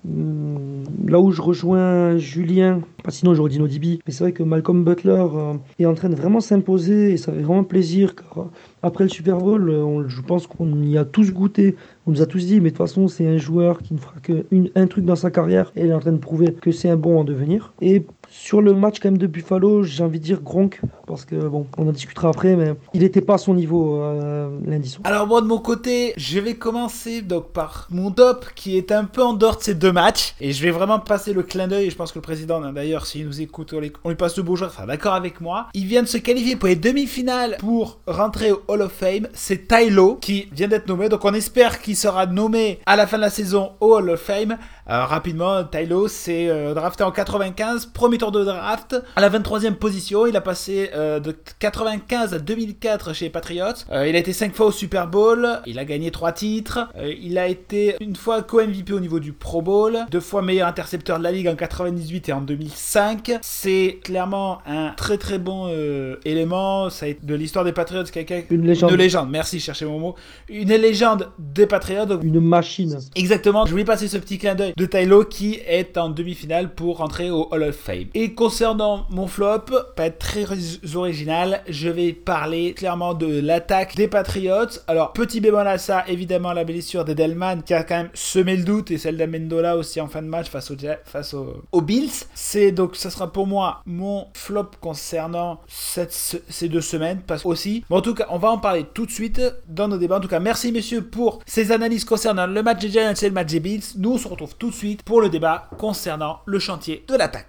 Là où je rejoins Julien, sinon j'aurais dit Nodibi, mais c'est vrai que Malcolm Butler est en train de vraiment s'imposer et ça fait vraiment plaisir car après le Super Bowl, je pense qu'on y a tous goûté, on nous a tous dit mais de toute façon c'est un joueur qui ne fera qu'un truc dans sa carrière et il est en train de prouver que c'est un bon en devenir. Et sur le match quand même de Buffalo, j'ai envie de dire Gronk, parce que bon, on en discutera après, mais il n'était pas à son niveau lundi soir. Alors moi de mon côté, je vais commencer donc par mon top qui est un peu en dehors de ces 2 matchs, et je vais vraiment passer le clin d'œil, et je pense que le président d'ailleurs s'il nous écoute, on lui passe le bonjour, enfin d'accord avec moi. Il vient de se qualifier pour les demi-finales pour rentrer au Hall of Fame, c'est Ty Law qui vient d'être nommé, donc on espère qu'il sera nommé à la fin de la saison au Hall of Fame. Rapidement, Ty Law s'est drafté en 95, premier tour de draft, à la 23e position. Il a passé de 95 à 2004 chez les Patriots. Il a été 5 fois au Super Bowl, il a gagné 3 titres. Il a été une fois co-MVP au niveau du Pro Bowl, 2 fois meilleur intercepteur de la Ligue en 98 et en 2005. C'est clairement un très très bon élément de l'histoire des Patriots. Une légende. Merci, cherchez mon mot. Une légende des Patriots. Une machine. Exactement, je voulais passer ce petit clin d'œil de Ty Law qui est en demi-finale pour rentrer au Hall of Fame. Et concernant mon flop, pas être très original, je vais parler clairement de l'attaque des Patriots. Alors, petit bémol à ça, évidemment la blessure d'Edelman qui a quand même semé le doute, et celle d'Amendola aussi en fin de match face aux Bills. Ça sera pour moi mon flop concernant ces 2 semaines, parce aussi. Bon, en tout cas, on va en parler tout de suite dans nos débats. En tout cas, merci messieurs pour ces analyses concernant le match des Giants et le match des Bills. Nous, on se retrouve tout de suite pour le débat concernant le chantier de l'attaque.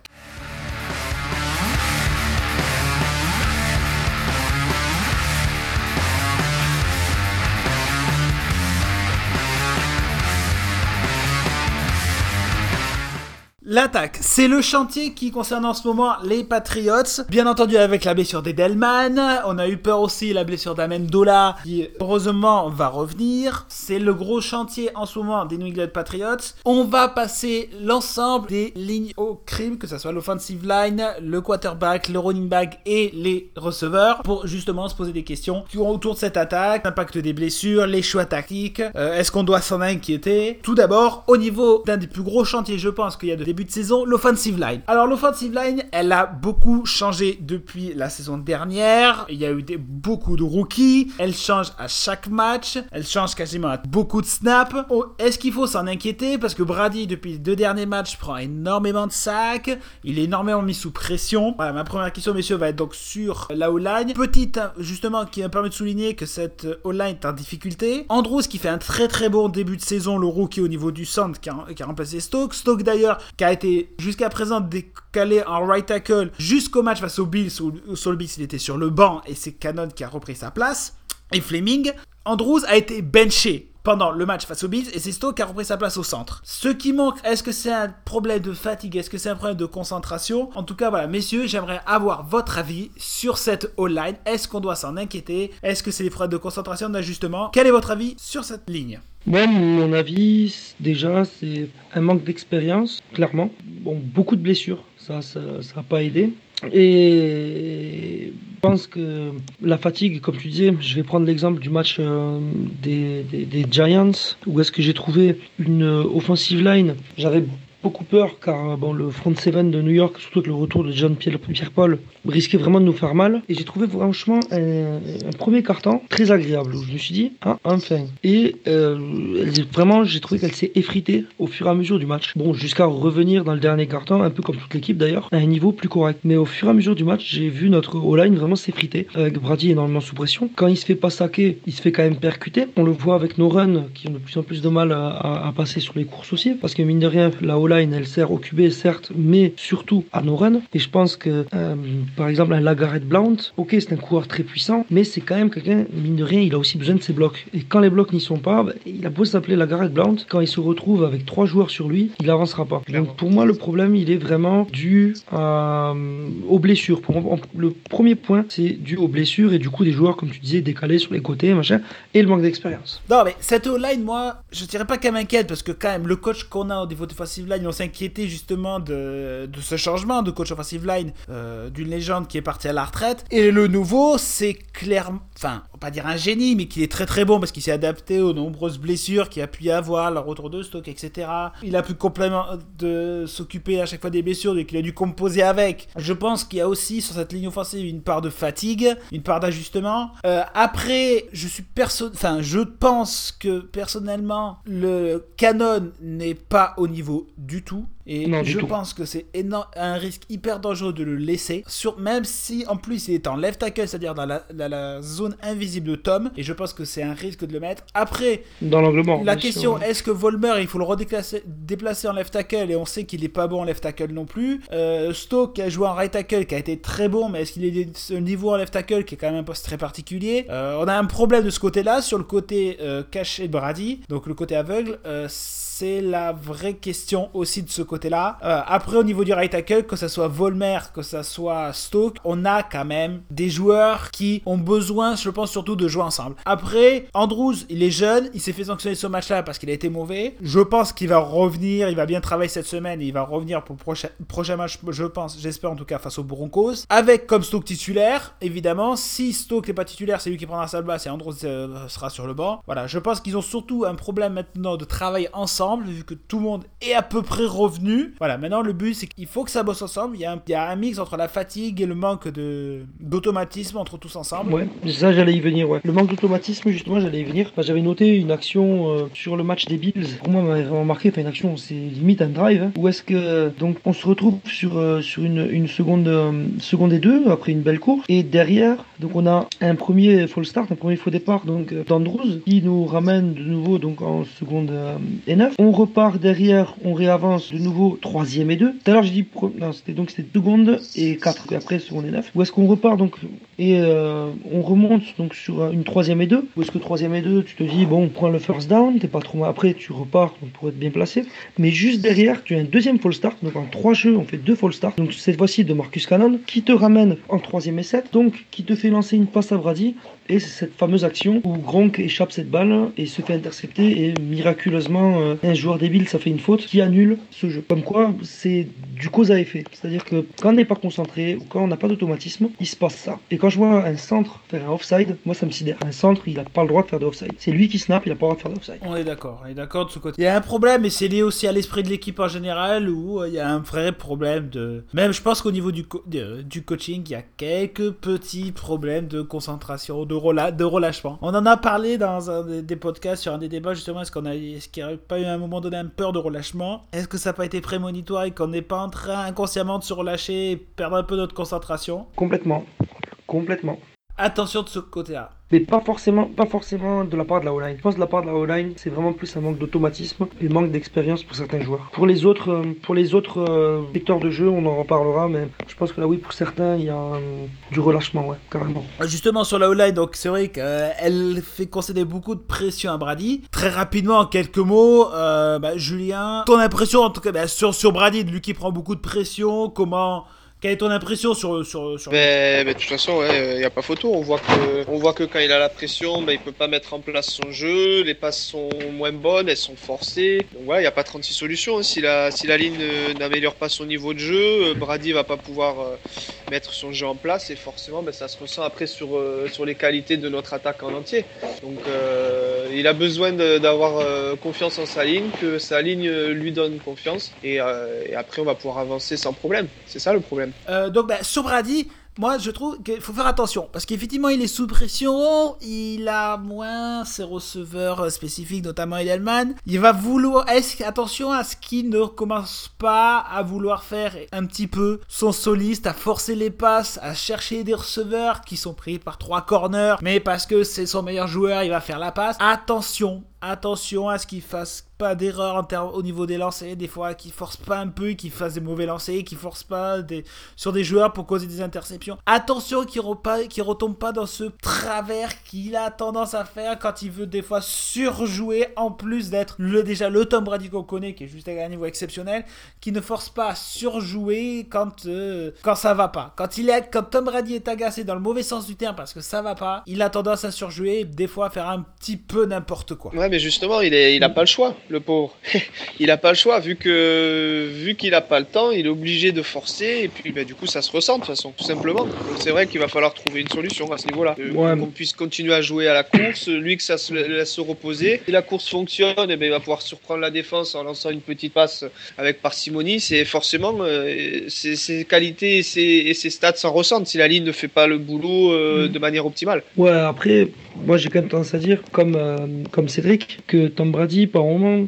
L'attaque, c'est le chantier qui concerne en ce moment les Patriots. Bien entendu avec la blessure d'Edelman, on a eu peur aussi la blessure d'Amendola qui heureusement va revenir. C'est le gros chantier en ce moment des New England Patriots. On va passer l'ensemble des lignes au crime, que ce soit l'offensive line, le quarterback, le running back et les receveurs, pour justement se poser des questions autour de cette attaque, l'impact des blessures, les choix tactiques, est-ce qu'on doit s'en inquiéter? Tout d'abord, au niveau d'un des plus gros chantiers, je pense qu'il y a de début de saison, l'offensive line. Alors l'offensive line, elle a beaucoup changé depuis la saison dernière. Il y a eu beaucoup de rookies. Elle change à chaque match. Elle change quasiment à beaucoup de snaps. Est-ce qu'il faut s'en inquiéter? Parce que Brady, depuis les 2 derniers matchs, prend énormément de sacs. Il est énormément mis sous pression. Voilà, ma première question, messieurs, va être donc sur la O-line. Petite, justement, qui me permet de souligner que cette O-line est en difficulté. Andrews, qui fait un très très bon début de saison, le rookie au niveau du centre, qui a remplacé Stokes. Stokes, d'ailleurs, qui a été jusqu'à présent décalé en right tackle jusqu'au match face aux Bills, où sur le Bills il était sur le banc et c'est Cannon qui a repris sa place. Et Fleming, Andrews a été benché pendant le match face aux Bills et c'est Stokes qui a repris sa place au centre. Ce qui manque, est-ce que c'est un problème de fatigue? Est-ce que c'est un problème de concentration? En tout cas, voilà, messieurs, j'aimerais avoir votre avis sur cette O-line. Est-ce qu'on doit s'en inquiéter? Est-ce que c'est des problèmes de concentration, d'ajustement? Quel est votre avis sur cette ligne? Moi, mon avis, déjà, c'est un manque d'expérience, clairement. Bon, beaucoup de blessures, ça n'a pas aidé. Et je pense que la fatigue, comme tu disais, je vais prendre l'exemple du match des Giants, où est-ce que j'ai trouvé une offensive line. J'avais beaucoup peur car le front seven de New York, surtout avec le retour de John Pierre-Paul, risquait vraiment de nous faire mal. Et j'ai trouvé franchement un premier quart-temps très agréable où je me suis dit enfin. Et vraiment j'ai trouvé qu'elle s'est effritée au fur et à mesure du match. Bon, jusqu'à revenir dans le dernier quart-temps, un peu comme toute l'équipe d'ailleurs, à un niveau plus correct. Mais au fur et à mesure du match, j'ai vu notre O-line vraiment s'effriter, avec Brady énormément sous pression. Quand il se fait pas saquer, il se fait quand même percuter. On le voit avec nos runs qui ont de plus en plus de mal à passer sur les courses aussi, parce que mine de rien, la O-line elle sert au QB certes, mais surtout à nos runs. Et je pense que par exemple un LaGarrette Blount, ok, c'est un coureur très puissant, mais c'est quand même quelqu'un, mine de rien, il a aussi besoin de ses blocs. Et quand les blocs n'y sont pas, il a beau s'appeler LaGarrette Blount, quand il se retrouve avec 3 joueurs sur lui, il avancera pas. Donc pour moi le problème il est vraiment dû aux blessures. Pour moi, le premier point c'est dû aux blessures et du coup des joueurs comme tu disais décalés sur les côtés machin, et le manque d'expérience. Non mais cette O-line, moi je dirais pas qu'elle m'inquiète, parce que quand même le coach qu'on a au niveau offensive line, on s'inquiétait justement de ce changement de coach offensive line, d'une légende qui est parti à la retraite. Et le nouveau, c'est clairement, enfin, on va pas dire un génie, mais qui est très très bon parce qu'il s'est adapté aux nombreuses blessures qu'il a pu y avoir, le retour de Stokes, etc. Il a pu complètement de s'occuper à chaque fois des blessures, donc il a dû composer avec. Je pense qu'il y a aussi sur cette ligne offensive une part de fatigue, une part d'ajustement. Après, je pense que personnellement, le canon n'est pas au niveau du tout. Et je pense que c'est un risque hyper dangereux de le laisser, même si en plus il est en left tackle, c'est-à-dire dans la zone invisible de Tom, et je pense que c'est un risque de le mettre. Après, dans l'angle mort, la question, est-ce que Vollmer, il faut le déplacer en left tackle, et on sait qu'il est pas bon en left tackle non plus. Stokes qui a joué en right tackle, qui a été très bon, mais est-ce qu'il est ce niveau en left tackle, qui est quand même un poste très particulier. On a un problème de ce côté-là, sur le côté caché de Brady, donc le côté aveugle, c'est la vraie question aussi de ce côté-là. Après, au niveau du right tackle, que ce soit Vollmer, que ce soit Stokes, on a quand même des joueurs qui ont besoin, je pense, surtout de jouer ensemble. Après, Andrews, il est jeune, il s'est fait sanctionner ce match-là parce qu'il a été mauvais. Je pense qu'il va revenir, il va bien travailler cette semaine et il va revenir pour le prochain match, j'espère en tout cas, face aux Broncos. Avec comme Stokes titulaire, évidemment. Si Stokes n'est pas titulaire, c'est lui qui prendra sa place et Andrews sera sur le banc. Voilà, je pense qu'ils ont surtout un problème maintenant de travailler ensemble. ensemble, vu que tout le monde est à peu près revenu. Voilà, maintenant le but c'est qu'il faut que ça bosse ensemble. Il y a un mix entre la fatigue et le manque d'automatisme entre tous ensemble. Ouais, ça j'allais y venir, ouais. Le manque d'automatisme, justement, j'allais y venir. Enfin, j'avais noté une action sur le match des Bills. Pour moi, m'avait vraiment marqué. Enfin, une action, c'est limite un drive. Où est-ce que donc on se retrouve sur une seconde et 2 après une belle course. Et derrière, donc on a un premier false start, un premier faux départ donc d'Andrews qui nous ramène de nouveau donc en seconde et 9. On repart derrière, on réavance de nouveau 3e et 2. Tout à l'heure j'ai dit non, c'était seconde et 4 et après seconde et 9. Où est-ce qu'on repart donc et on remonte donc sur une 3e et 2. Où est-ce que 3e et 2, tu te dis bon, on prend le first down, t'es pas trop mal. Après tu repars donc, pour être bien placé. Mais juste derrière, tu as un deuxième false start. Donc en 3 jeux, on fait 2 false start. Donc cette fois-ci de Marcus Cannon qui te ramène en 3e et 7. Donc qui te fait lancer une passe à Brady. Et c'est cette fameuse action où Gronk échappe cette balle et se fait intercepter et miraculeusement un joueur débile, ça fait une faute qui annule ce jeu. Comme quoi c'est du cause à effet. C'est-à-dire que quand on n'est pas concentré ou quand on n'a pas d'automatisme, il se passe ça. Et quand je vois un centre faire un offside, moi ça me sidère. Un centre, il n'a pas le droit de faire de offside. C'est lui qui snap, il n'a pas le droit de faire de offside. On est d'accord de ce côté. Il y a un problème et c'est lié aussi à l'esprit de l'équipe en général où il y a un vrai problème de... Même je pense qu'au niveau du coaching, il y a quelques petits problèmes de concentration, de relâchement. On en a parlé dans un des podcasts sur un des débats justement, est-ce qu'il n'y aurait pas eu à un moment donné une peur de relâchement? Est-ce que ça n'a pas été prémonitoire et qu'on n'est pas en train inconsciemment de se relâcher et perdre un peu notre concentration? Complètement. Attention de ce côté-là. Mais pas forcément de la part de la O-line. Je pense que de la part de la O-line, c'est vraiment plus un manque d'automatisme et manque d'expérience pour certains joueurs. Pour les autres secteurs de jeu, on en reparlera, mais je pense que là, oui, pour certains, il y a du relâchement, ouais, carrément. Justement, sur la O-line, donc c'est vrai qu'elle fait concéder beaucoup de pression à Brady. Très rapidement, en quelques mots, Julien, ton impression, en tout cas, sur Brady, lui qui prend beaucoup de pression, quelle est ton impression sur... De toute façon, il n'y a pas photo. On voit que quand il a la pression, il peut pas mettre en place son jeu. Les passes sont moins bonnes, elles sont forcées. Donc voilà, il n'y a pas 36 solutions. Si la ligne n'améliore pas son niveau de jeu, Brady va pas pouvoir mettre son jeu en place. Et forcément, ça se ressent après sur les qualités de notre attaque en entier. Donc il a besoin d'avoir confiance en sa ligne, que sa ligne lui donne confiance. Et après, on va pouvoir avancer sans problème. C'est ça le problème. Sur Brady, moi je trouve qu'il faut faire attention parce qu'effectivement il est sous pression, il a moins ses receveurs spécifiques, notamment Edelman. Il va vouloir, attention à ce qu'il ne commence pas à vouloir faire un petit peu son soliste, à forcer les passes, à chercher des receveurs qui sont pris par 3 corners, mais parce que c'est son meilleur joueur, il va faire la passe. Attention à ce qu'il fasse pas d'erreur au niveau des lancers, des fois qu'il force pas un peu, qu'il fasse des mauvais lancers, qu'il force pas sur des joueurs pour causer des interceptions. Attention qu'il retombe pas dans ce travers qu'il a tendance à faire quand il veut des fois surjouer, en plus d'être le Tom Brady qu'on connaît, qui est juste à un niveau exceptionnel, qui ne force pas à surjouer quand ça va pas. Quand Tom Brady est agacé dans le mauvais sens du terme parce que ça va pas, il a tendance à surjouer et des fois à faire un petit peu n'importe quoi. Ouais, mais justement, il a pas le choix, le pauvre. Il a pas le choix, vu qu'il a pas le temps, il est obligé de forcer, et puis du coup ça se ressent de toute façon, tout simplement. Donc c'est vrai qu'il va falloir trouver une solution à ce niveau-là. Qu'on puisse continuer à jouer à la course, lui que ça se laisse se reposer. Si la course fonctionne, il va pouvoir surprendre la défense en lançant une petite passe avec parcimonie. C'est forcément ses qualités et ses stats s'en ressentent si la ligne ne fait pas le boulot de manière optimale. Ouais, après, moi j'ai quand même tendance à dire, comme Cédric, que Tom Brady, par moment,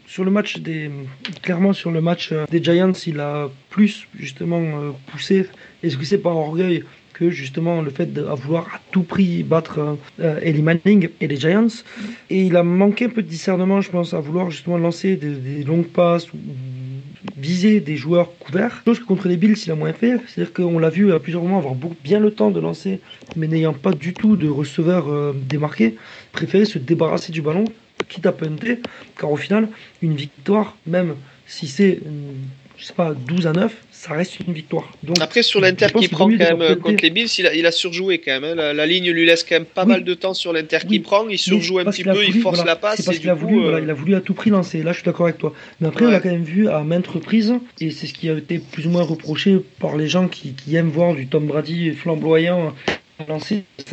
clairement sur le match des Giants, il a plus justement poussé. Est-ce que c'est par orgueil que justement le fait de vouloir à tout prix battre Eli Manning et les Giants, et il a manqué un peu de discernement, je pense, à vouloir justement lancer des longues passes ou viser des joueurs couverts, chose que contre les Bills il a moins fait. C'est-à-dire qu'on l'a vu à plusieurs moments avoir bien le temps de lancer, mais n'ayant pas du tout de receveur démarqué, préférer se débarrasser du ballon quitte à punter, car au final une victoire, même si c'est 12-9, ça reste une victoire. Donc, après, sur l'Inter qui prend quand même contre les Bills, il a surjoué quand même. Hein. La ligne lui laisse quand même pas mal de temps sur l'Inter qui prend. Il surjoue un petit peu, il force la passe. C'est parce qu'il a voulu à tout prix lancer. Là, je suis d'accord avec toi. Mais après, on l'a quand même vu à maintes reprises, et c'est ce qui a été plus ou moins reproché par les gens qui aiment voir du Tom Brady flamboyant lancer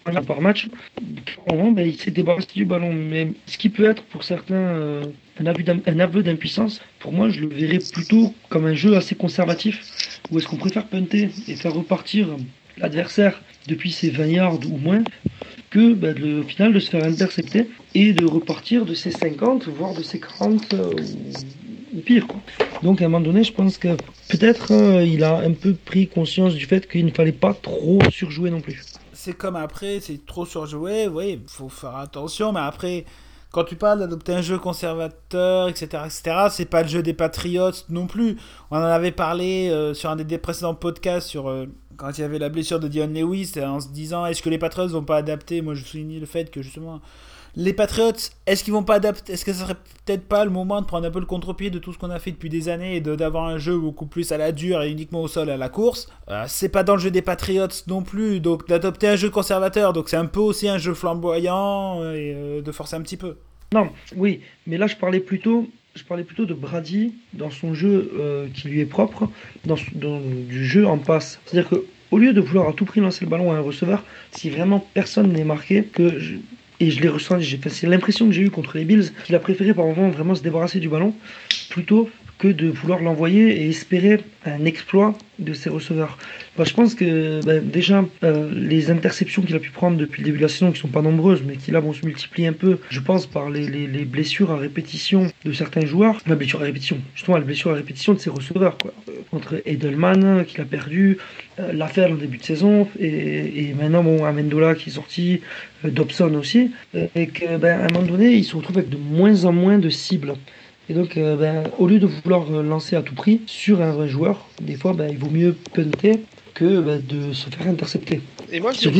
yards par match. Vraiment, ben, il s'est débarrassé du ballon. Mais ce qui peut être pour certains un aveu d'impuissance, pour moi, je le verrais plutôt comme un jeu assez conservatif, où est-ce qu'on préfère punter et faire repartir l'adversaire depuis ses 20 yards ou moins, que ben, au final de se faire intercepter et de repartir de ses 50, voire de ses 40 ou pire, quoi. Donc à un moment donné, je pense que peut-être il a un peu pris conscience du fait qu'il ne fallait pas trop surjouer non plus. C'est comme après, c'est trop surjoué, oui, faut faire attention, mais après, quand tu parles d'adopter un jeu conservateur, etc., c'est pas le jeu des Patriots non plus. On en avait parlé sur un des précédents podcasts sur quand il y avait la blessure de Dion Lewis, en se disant est-ce que les Patriots vont pas adapter. Moi, je soulignais le fait que justement les Patriots, est-ce qu'ils vont pas adapter? Est-ce que ça serait peut-être pas le moment de prendre un peu le contre-pied de tout ce qu'on a fait depuis des années et d'avoir un jeu beaucoup plus à la dure et uniquement au sol et à la course? C'est pas dans le jeu des Patriots non plus, donc d'adopter un jeu conservateur, donc c'est un peu aussi un jeu flamboyant et de forcer un petit peu. Non, oui, mais là je parlais plutôt de Brady dans son jeu qui lui est propre, dans du jeu en passe. C'est-à-dire que au lieu de vouloir à tout prix lancer le ballon à un receveur, si vraiment personne n'est marqué, et je l'ai ressenti, c'est l'impression que j'ai eue contre les Bills, qu'il a préféré par moment vraiment se débarrasser du ballon, plutôt que de vouloir l'envoyer et espérer un exploit de ses receveurs. Je pense que déjà, les interceptions qu'il a pu prendre depuis le début de la saison, qui sont pas nombreuses, mais qui là vont se multiplier un peu, je pense par les blessures à répétition de certains joueurs, la blessure à répétition, justement la blessure à répétition de ses receveurs, quoi. Contre Edelman, qu'il a perdu, l'affaire en début de saison, et maintenant, bon, Amendola qui est sorti, Dobson aussi, et qu'à un moment donné, il se retrouve avec de moins en moins de cibles. Et donc, au lieu de vouloir lancer à tout prix sur un vrai joueur, des fois, il vaut mieux punter que de se faire intercepter. Et moi, je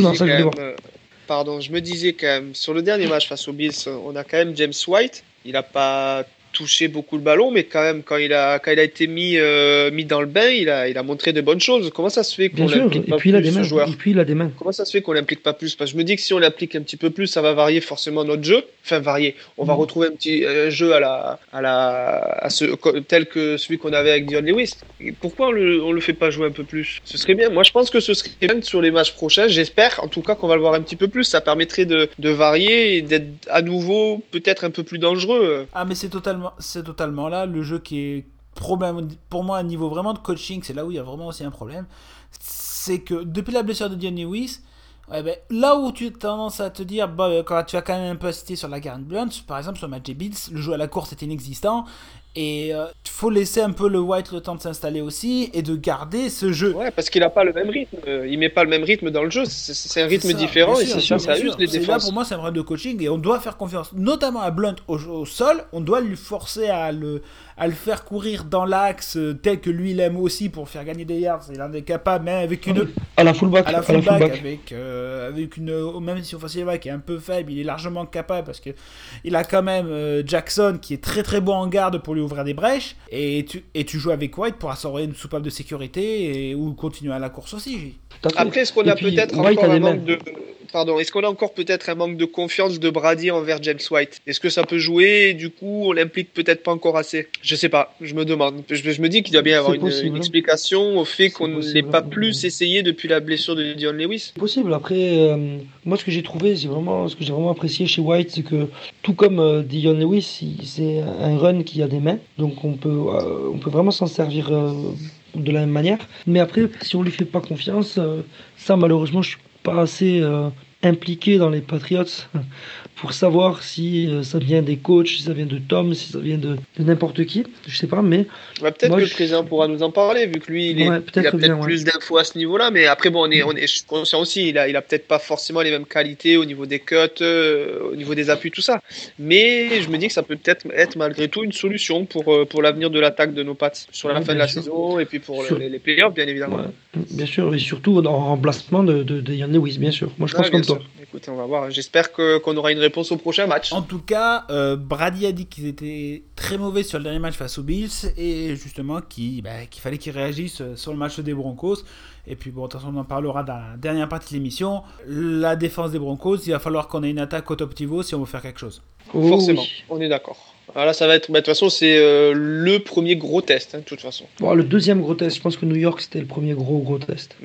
me disais quand même, sur le dernier match face aux Bills, on a quand même James White. Il n'a pas touché beaucoup le ballon, mais quand même, quand il a été mis dans le bain, il a montré de bonnes choses. Comment ça se fait qu'on l'implique pas plus, ce joueur? Et puis il a des mains. Comment ça se fait qu'on l'implique pas plus? Parce que je me dis que si on l'implique un petit peu plus, ça va varier forcément notre jeu. Enfin, varier. On va retrouver un petit jeu tel que celui qu'on avait avec Dion Lewis. Et pourquoi on le fait pas jouer un peu plus? Ce serait bien. Moi, je pense que ce serait bien sur les matchs prochains. J'espère, en tout cas, qu'on va le voir un petit peu plus. Ça permettrait de varier et d'être à nouveau peut-être un peu plus dangereux. Ah, mais c'est totalement là le jeu qui est problème pour moi à niveau vraiment de coaching. C'est là où il y a vraiment aussi un problème. C'est que depuis la blessure de Dion Lewis, là où tu as tendance à te dire quand tu as quand même un peu assisté sur la Karen Blunt, par exemple sur le match des Bills, le jeu à la course était inexistant et il faut laisser un peu le White le temps de s'installer aussi et de garder ce jeu. Ouais, parce qu'il n'a pas le même rythme, il met pas le même rythme dans le jeu, c'est un rythme différent et c'est sûr ça use les défenses. Là pour moi c'est un problème de coaching et on doit faire confiance notamment à Blunt au sol, on doit lui forcer à le faire courir dans l'axe tel que lui il aime aussi pour faire gagner des yards, il en est capable, mais avec une à la fullback, avec une, même si offensivement qui est un peu faible, il est largement capable parce que il a quand même Jackson qui est très très bon en garde pour lui ouvrir des brèches et tu joues avec White pour assurer une soupape de sécurité ou continuer à la course aussi. Après, est-ce qu'on a peut-être encore un manque de... Pardon, est-ce qu'on a encore peut-être un manque de confiance de Brady envers James White? Est-ce que ça peut jouer et du coup on l'implique peut-être pas encore assez? Je sais pas, je me demande. Je me dis qu'il doit bien y avoir une explication au fait qu'on ne l'ait pas plus essayé depuis la blessure de Dion Lewis. C'est possible. Après, moi ce que j'ai vraiment apprécié chez White, c'est que tout comme Dion Lewis, c'est un run qui a des mains, donc on peut vraiment s'en servir de la même manière. Mais après, si on lui fait pas confiance, ça malheureusement je suis pas assez impliqué dans les Patriots pour savoir si ça vient des coachs, si ça vient de Tom, si ça vient de n'importe qui, je sais pas, mais... Ouais, peut-être que le président pourra nous en parler, vu que lui, il a peut-être plus d'infos à ce niveau-là, mais après, bon, on est conscient aussi, il a peut-être pas forcément les mêmes qualités au niveau des cuts, au niveau des appuis, tout ça, mais je me dis que ça peut peut-être être malgré tout une solution pour l'avenir de l'attaque de nos Pats sur la fin de la saison, et puis pour les playoffs, bien évidemment. Ouais, bien sûr, et surtout en remplacement de Dion Lewis, bien sûr. Moi, je pense comme toi. Écoutez, on va voir. J'espère qu'on aura une réponse au prochain match. En tout cas, Brady a dit qu'ils étaient très mauvais sur le dernier match face aux Bills et justement qu'il fallait qu'ils réagissent sur le match des Broncos. Et puis bon, de toute façon, on en parlera dans la dernière partie de l'émission. La défense des Broncos, il va falloir qu'on ait une attaque au top niveau si on veut faire quelque chose. Forcément, oui. On est d'accord. Alors là, ça va être. De toute façon, c'est le premier gros test, de toute façon. Bon, le deuxième gros test. Je pense que New York, c'était le premier gros test. Ouais.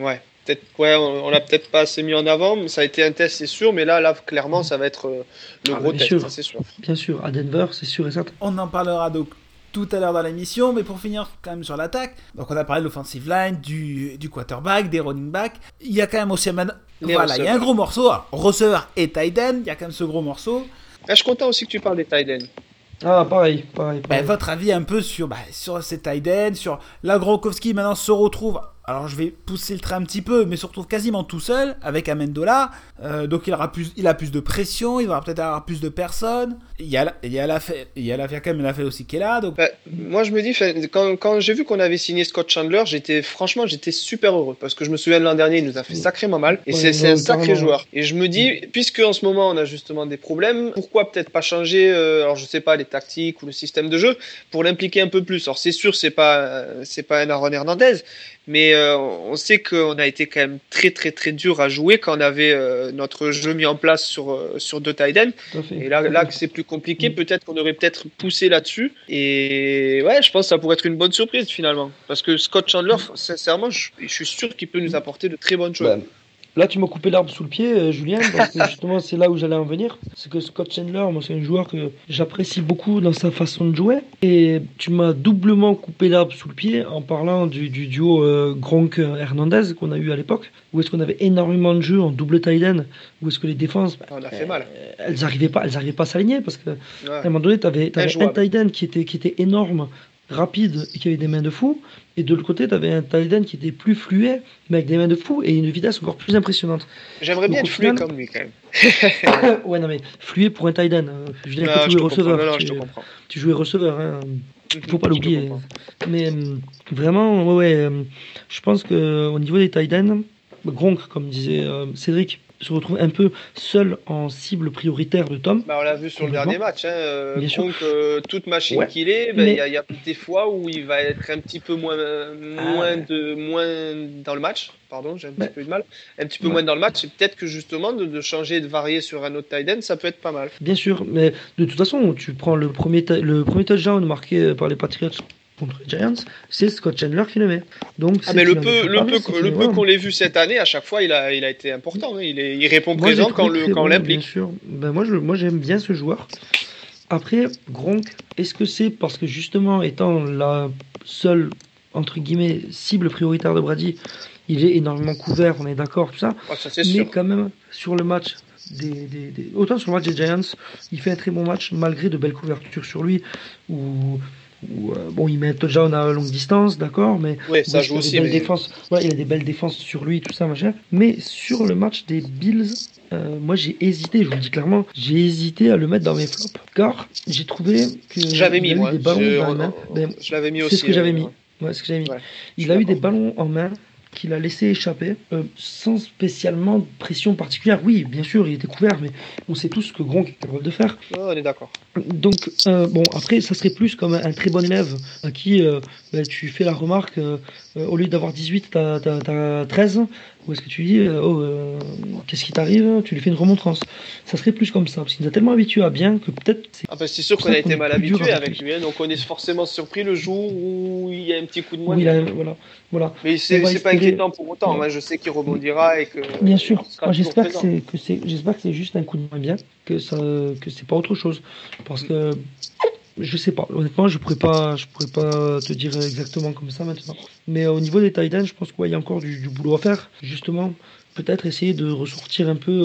peut-être, ouais, on l'a peut-être pas assez mis en avant, mais ça a été un test, c'est sûr. Mais là, clairement, ça va être le gros bien test, sûr. ça, c'est sûr. Bien sûr, à Denver, c'est sûr et certain. On en parlera donc tout à l'heure dans l'émission, mais pour finir quand même sur l'attaque, donc on a parlé de l'offensive line, du quarterback, des running backs. Il y a quand même aussi il y a un gros morceau, alors, receveur et tight end, il y a quand même ce gros morceau. Je suis content aussi que tu parles des tight ends. Ah, pareil. Votre avis un peu sur ces tight ends, sur la Gronkowski maintenant se retrouve, alors je vais pousser le trait un petit peu, mais se retrouve quasiment tout seul avec Amendola, donc il a plus de pression, il va peut-être avoir plus de personnes, il y a quand même la fait aussi qui est là, donc... Moi je me dis, quand j'ai vu qu'on avait signé Scott Chandler, j'étais super heureux, parce que je me souviens de l'an dernier, il nous a fait sacrément mal, et c'est un sacré joueur, et je me dis, puisque en ce moment on a justement des problèmes, pourquoi peut-être pas changer, alors je sais pas, les tactiques ou le système de jeu, pour l'impliquer un peu plus. Alors c'est sûr, c'est pas un Aaron Hernandez, mais on sait qu'on a été quand même très très très dur à jouer quand on avait notre jeu mis en place sur 2 tight ends. Et là que c'est plus compliqué, peut-être qu'on aurait poussé là-dessus. Et ouais, je pense que ça pourrait être une bonne surprise finalement. Parce que Scott Chandler, sincèrement, je suis sûr qu'il peut nous apporter de très bonnes choses. Là, tu m'as coupé l'arbre sous le pied, Julien, parce que justement, c'est là où j'allais en venir. C'est que Scott Chandler, moi, c'est un joueur que j'apprécie beaucoup dans sa façon de jouer. Et tu m'as doublement coupé l'arbre sous le pied en parlant du duo Gronk-Hernandez qu'on a eu à l'époque, où est-ce qu'on avait énormément de jeux en double tight end, où est-ce que les défenses, on a fait mal. Elles n'arrivaient pas à s'aligner, parce que à un moment donné, tu avais un tight end qui était énorme, rapide et qui avait des mains de fou, et de l'autre côté tu avais un tight end qui était plus fluet mais avec des mains de fou et une vitesse encore plus impressionnante. J'aimerais bien être fluet comme lui quand même. Ouais, non mais fluet pour un tight end, je veux dire que tu jouais receveur, tu jouais receveur, hein. Faut pas l'oublier. Mais vraiment, je pense que au niveau des tight ends, Gronk, comme disait Cédric, se retrouve un peu seul en cible prioritaire de Tom. On l'a vu sur le dernier match. Gronk, toute machine qu'il est, mais... y a des fois où il va être un petit peu moins dans le match. Pardon, j'ai un petit peu de mal. Un petit peu moins dans le match. Et peut-être que justement, de changer, de varier sur un autre tight end, ça peut être pas mal. Bien sûr, mais de toute façon, tu prends le premier touchdown marqué par les Patriots contre les Giants, c'est Scott Chandler qui le met. Donc, mais le peu qu'on l'ait vu cette année, à chaque fois, il a été important. Hein. Il répond présent quand on l'implique. Bien sûr. Moi, j'aime bien ce joueur. Après, Gronk, est-ce que c'est parce que justement, étant la seule, entre guillemets, cible prioritaire de Brady, il est énormément couvert, on est d'accord, tout ça. Ça c'est mais sûr. Quand même, sur le match autant sur le match des Giants, il fait un très bon match, malgré de belles couvertures sur lui, il met un touchdown à longue distance, d'accord, mais ça joue aussi. Il a des belles défenses sur lui, tout ça, machin. Mais sur le match des Bills, moi j'ai hésité, je vous le dis clairement, j'ai hésité à le mettre dans mes flops, car j'ai trouvé que j'avais mis des ballons dans la main. Je l'avais mis aussi. C'est ce que j'avais mis. Ouais, c'est ce que j'avais mis. Il a eu des ballons en main qu'il a laissé échapper sans spécialement de pression particulière. Oui, bien sûr, il était couvert, mais on sait tous ce que Gronk est capable de faire. On est d'accord. Donc, après, ça serait plus comme un très bon élève à qui tu fais la remarque, au lieu d'avoir 18, t'as 13, ou est-ce que tu dis, qu'est-ce qui t'arrive? Tu lui fais une remontrance. Ça serait plus comme ça, parce qu'il nous a tellement habitué à bien que peut-être... c'est sûr qu'on a été mal habitué avec lui, hein, donc on est forcément surpris le jour où il y a un petit coup de moins. Oui, voilà. Mais c'est pas inquiétant pour autant, moi je sais qu'il rebondira et que... Bien sûr, j'espère que c'est juste un coup de moins bien, que c'est pas autre chose. Parce que je sais pas, honnêtement, je pourrais pas te dire exactement comme ça maintenant. Mais au niveau des tight ends, je pense qu'il y a encore du boulot à faire. Justement, peut-être essayer de ressortir un peu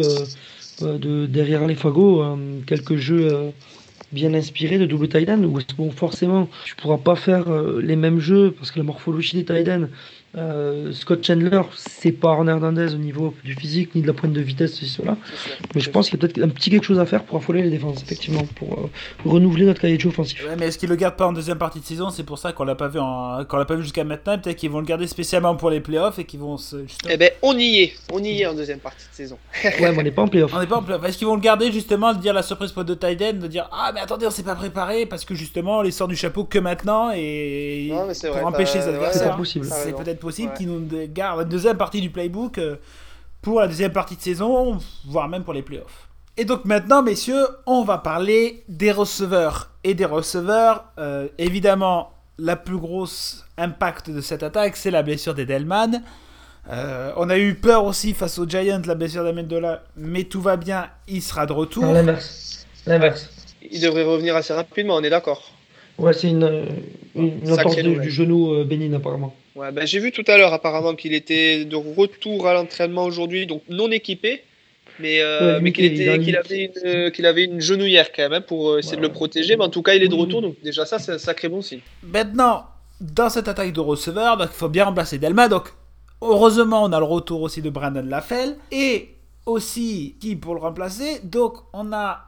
de derrière les fagots quelques jeux bien inspirés de double tight end, où forcément tu pourras pas faire les mêmes jeux parce que la morphologie des tight ends, Scott Chandler, c'est pas Aaron Hernandez au niveau du physique ni de la pointe de vitesse, ceci, cela. Mais je pense qu'il y a peut-être un petit quelque chose à faire pour affoler les défenses, effectivement, pour renouveler notre cahier de jeu offensif. Ouais, mais est-ce qu'ils le gardent pas en deuxième partie de saison? C'est pour ça qu'on l'a pas vu jusqu'à maintenant. Peut-être qu'ils vont le garder spécialement pour les playoffs et qu'ils vont on y est en deuxième partie de saison. Ouais, mais on n'est pas en playoff. Est-ce qu'ils vont le garder justement, de dire la surprise pour deux tight ends, de dire mais attendez, on s'est pas préparé parce que justement on les sort du chapeau que maintenant et pour empêcher les adversaires. C'est pas possible. C'est peut-être possible qu'ils nous gardent la deuxième partie du playbook pour la deuxième partie de saison, voire même pour les playoffs. Et donc maintenant, messieurs, on va parler des receveurs. Et des receveurs, évidemment, la plus grosse impact de cette attaque, c'est la blessure d'Edelman. On a eu peur aussi face aux Giants, la blessure d'Amendola, mais tout va bien, il sera de retour. Non, l'inverse. Il devrait revenir assez rapidement, on est d'accord. Ouais, c'est une entorse Sacrée nouvelle. du genou bénigne apparemment. Ouais, ben, j'ai vu tout à l'heure apparemment qu'il était de retour à l'entraînement aujourd'hui, donc non équipé, mais, Ouais, mais limité, il est en limite. qu'il avait une genouillère quand même hein, pour essayer de le protéger. Mais en tout cas, il est de Oui, retour, oui. donc déjà ça, c'est un sacré bon signe. Maintenant, dans cette attaque de receveurs, donc, il faut bien remplacer Delma. Donc, heureusement, on a le retour aussi de Brandon Lafell. Et aussi, qui pour le remplacer? Donc, on a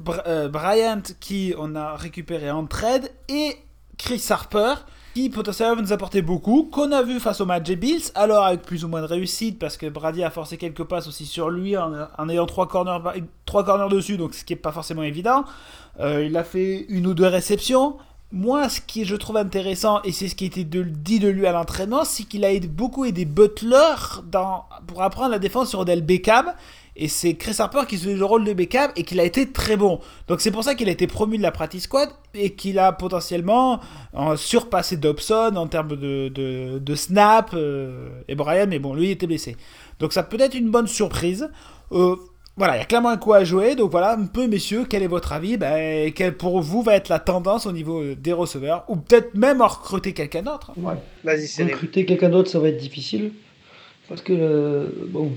Bryant qui on a récupéré en trade. Et Chris Harper qui potentiellement va nous apporter beaucoup. Qu'on a vu face au match des Bills. Alors, avec plus ou moins de réussite parce que Brady a forcé quelques passes aussi sur lui en ayant trois corners dessus. Donc, ce qui n'est pas forcément évident. Il a fait une ou deux réceptions. Moi, ce qui je trouve intéressant, et c'est ce qui a été dit de lui à l'entraînement, c'est qu'il a beaucoup aidé Butler pour apprendre la défense sur Odell Beckham. Et c'est Chris Harper qui joue le rôle de Beckham et qu'il a été très bon. Donc c'est pour ça qu'il a été promu de la practice squad et qu'il a potentiellement surpassé Dobson en termes de snap et Brian, mais bon, lui il était blessé. Donc ça peut être une bonne surprise. Voilà, il y a clairement un coup à jouer. Donc voilà, un peu, messieurs, quel est votre avis? Quelle pour vous va être la tendance au niveau des receveurs? Ou peut-être même en recruter quelqu'un d'autre? Ouais. Vas-y, Céline. Recruter quelqu'un d'autre, ça va être difficile. Parce que,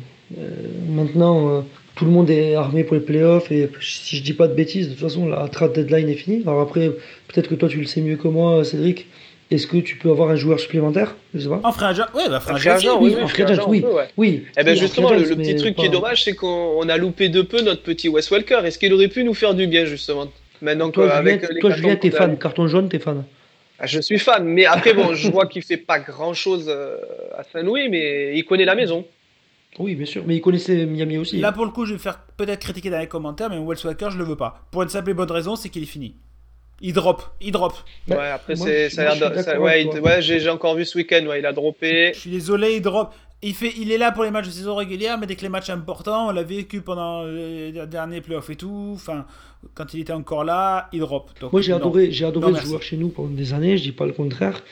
maintenant, tout le monde est armé pour les playoffs. Et si je dis pas de bêtises, de toute façon, la trade deadline est finie. Alors après, peut-être que toi, tu le sais mieux que moi, Cédric. Est-ce que tu peux avoir un joueur supplémentaire? Je sais pas. En free agent? Ouais, free Free agent, agent, oui. oui, en free free agent, agent, oui. on peut, ouais. Oui. Eh ben Oui, en justement, free le agent, petit mais truc pas- qui est dommage, c'est qu'on a loupé de peu notre petit Wes Welker. Est-ce qu'il aurait pu nous faire du bien, justement? Maintenant Toi, qu'avec Julien, les toi, cartons Julien, t'es qu'on a fan. eu. Carton jaune, t'es fan. Ah, je suis fan, mais après, bon, je vois qu'il fait pas grand-chose à Saint-Louis, mais il connaît la maison. Oui, bien sûr. Mais il connaissait Miami aussi. Là, pour le coup, je vais me faire peut-être critiquer dans les commentaires, mais Wells Walker, je le veux pas. Pour une simple et bonne raison, c'est qu'il est fini. Il drop. Bah, Ouais, après, moi, ça a je suis l'air de. d'accord Ouais, avec toi. ouais, j'ai encore vu ce week-end, ouais, il a droppé. Je suis désolé, il drop. Il est là pour les matchs de saison régulière, mais dès que les matchs importants, on l'a vécu pendant les derniers playoffs et tout. Enfin, quand il était encore là, il drop. Donc, Moi, j'ai non. adoré Non, ce merci. joueur chez nous pendant des années, je dis pas le contraire.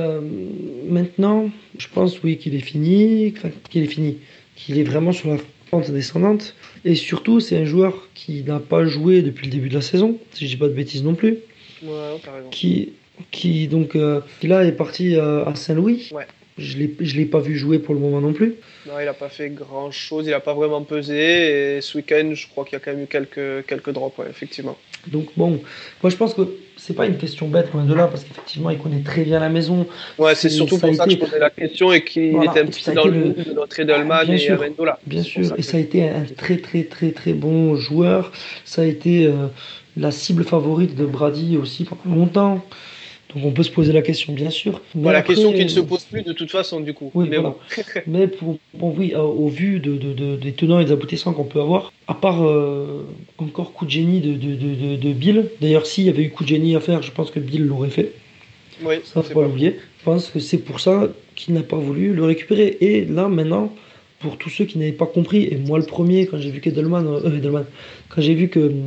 Maintenant, je pense, oui, qu'il est fini, qu'il est vraiment sur la pente descendante. Et surtout, c'est un joueur qui n'a pas joué depuis le début de la saison, si je dis pas de bêtises non plus, Ouais, t'as raison. qui là est parti à Saint-Louis. Ouais. Je l'ai pas vu jouer pour le moment non plus. Non, il a pas fait grand-chose, il a pas vraiment pesé. Et ce week-end, je crois qu'il y a quand même eu quelques drops, ouais, effectivement. Donc bon, moi je pense que c'est pas une question bête loin de là, parce qu'effectivement il connaît très bien la maison. Ouais, c'est surtout ça a pour ça que je été- posais la question et qu'il Voilà, était un et puis petit ça peu a dans été le le- mood de notre Edelman Bien et sûr, Amendola. bien C'est pour sûr, ça et que- ça a été un très très très très bon joueur. Ça a été la cible favorite de Brady aussi pendant longtemps. Donc on peut se poser la question, bien sûr. Mais Voilà, la après, question qui ne se pose plus de toute façon, du coup. oui, Mais voilà. bon. Mais oui, au vu des tenants et des aboutissants qu'on peut avoir, à part encore coup de génie de Bill. D'ailleurs, s'il y avait eu coup de génie à faire, je pense que Bill l'aurait fait. Oui, Ça, c'est faut pas pas l'oublier. Je pense que c'est pour ça qu'il n'a pas voulu le récupérer. Et là, maintenant, pour tous ceux qui n'avaient pas compris, et moi le premier, quand j'ai vu quand j'ai vu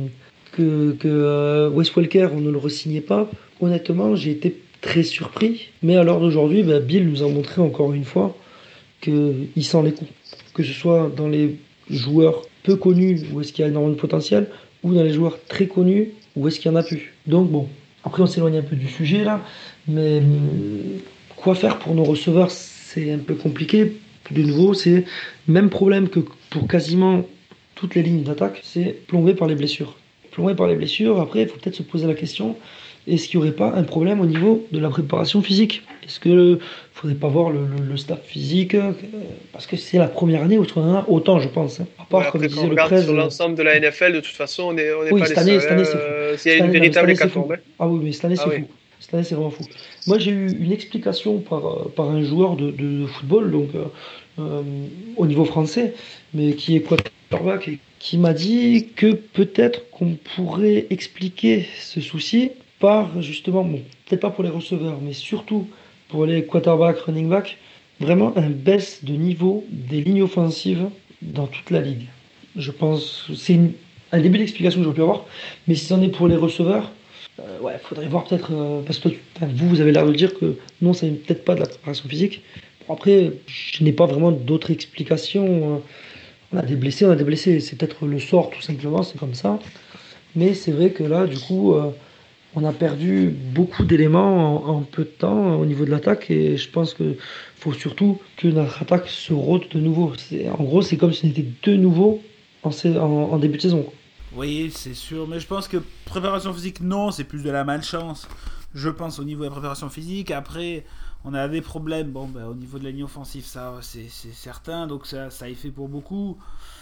que Wes Welker, on ne le re-signait pas, honnêtement, j'ai été très surpris. Mais à l'heure d'aujourd'hui, Bill nous a montré encore une fois qu'il sent les coups. Que ce soit dans les joueurs peu connus, où est-ce qu'il y a énormément de potentiel, ou dans les joueurs très connus, où est-ce qu'il y en a plus. Donc bon, après on s'éloigne un peu du sujet là, mais quoi faire pour nos receveurs, c'est un peu compliqué. De nouveau, c'est le même problème que pour quasiment toutes les lignes d'attaque, c'est plombé par les blessures. Plombé par les blessures, après il faut peut-être se poser la question, est-ce qu'il n'y aurait pas un problème au niveau de la préparation physique? Est-ce qu'il ne faudrait pas voir le staff physique? Parce que c'est la première année où on en a autant, je pense. Hein. À part, Ouais, comme après, quand disait on le regarde 13. sur l'ensemble de la NFL, de toute façon, on n'est Oui, pas les cette année, seuls. c'est fou. Il y a Cette une année, non, mais véritable cette année, c'est hécatombe. fou. Ah oui, mais cette année, Ah c'est oui. fou. Cette année, c'est vraiment fou. Moi, j'ai eu une explication par un joueur de football, donc au niveau français, mais qui est quarterback, et qui m'a dit que peut-être qu'on pourrait expliquer ce souci par, justement, bon, peut-être pas pour les receveurs, mais surtout pour les quarterbacks, running back, vraiment un baisse de niveau des lignes offensives dans toute la ligue. Je pense que c'est un début d'explication que j'aurais pu avoir, mais si c'en est pour les receveurs, ouais, faudrait voir peut-être, parce que vous avez l'air de dire que non, ça n'est peut-être pas de la préparation physique. Après, je n'ai pas vraiment d'autres explications. On a des blessés, on a des blessés. C'est peut-être le sort, tout simplement, c'est comme ça. Mais c'est vrai que là, du coup, on a perdu beaucoup d'éléments en peu de temps au niveau de l'attaque. Et je pense qu'il faut surtout que notre attaque se rôde de nouveau. En gros, c'est comme si on était de nouveau en début de saison, quoi. Oui, c'est sûr, mais je pense que préparation physique, non, c'est plus de la malchance. Je pense au niveau de la préparation physique. Après, on a des problèmes. Bon, au niveau de la ligne offensive, ça, c'est certain, donc ça y fait pour beaucoup.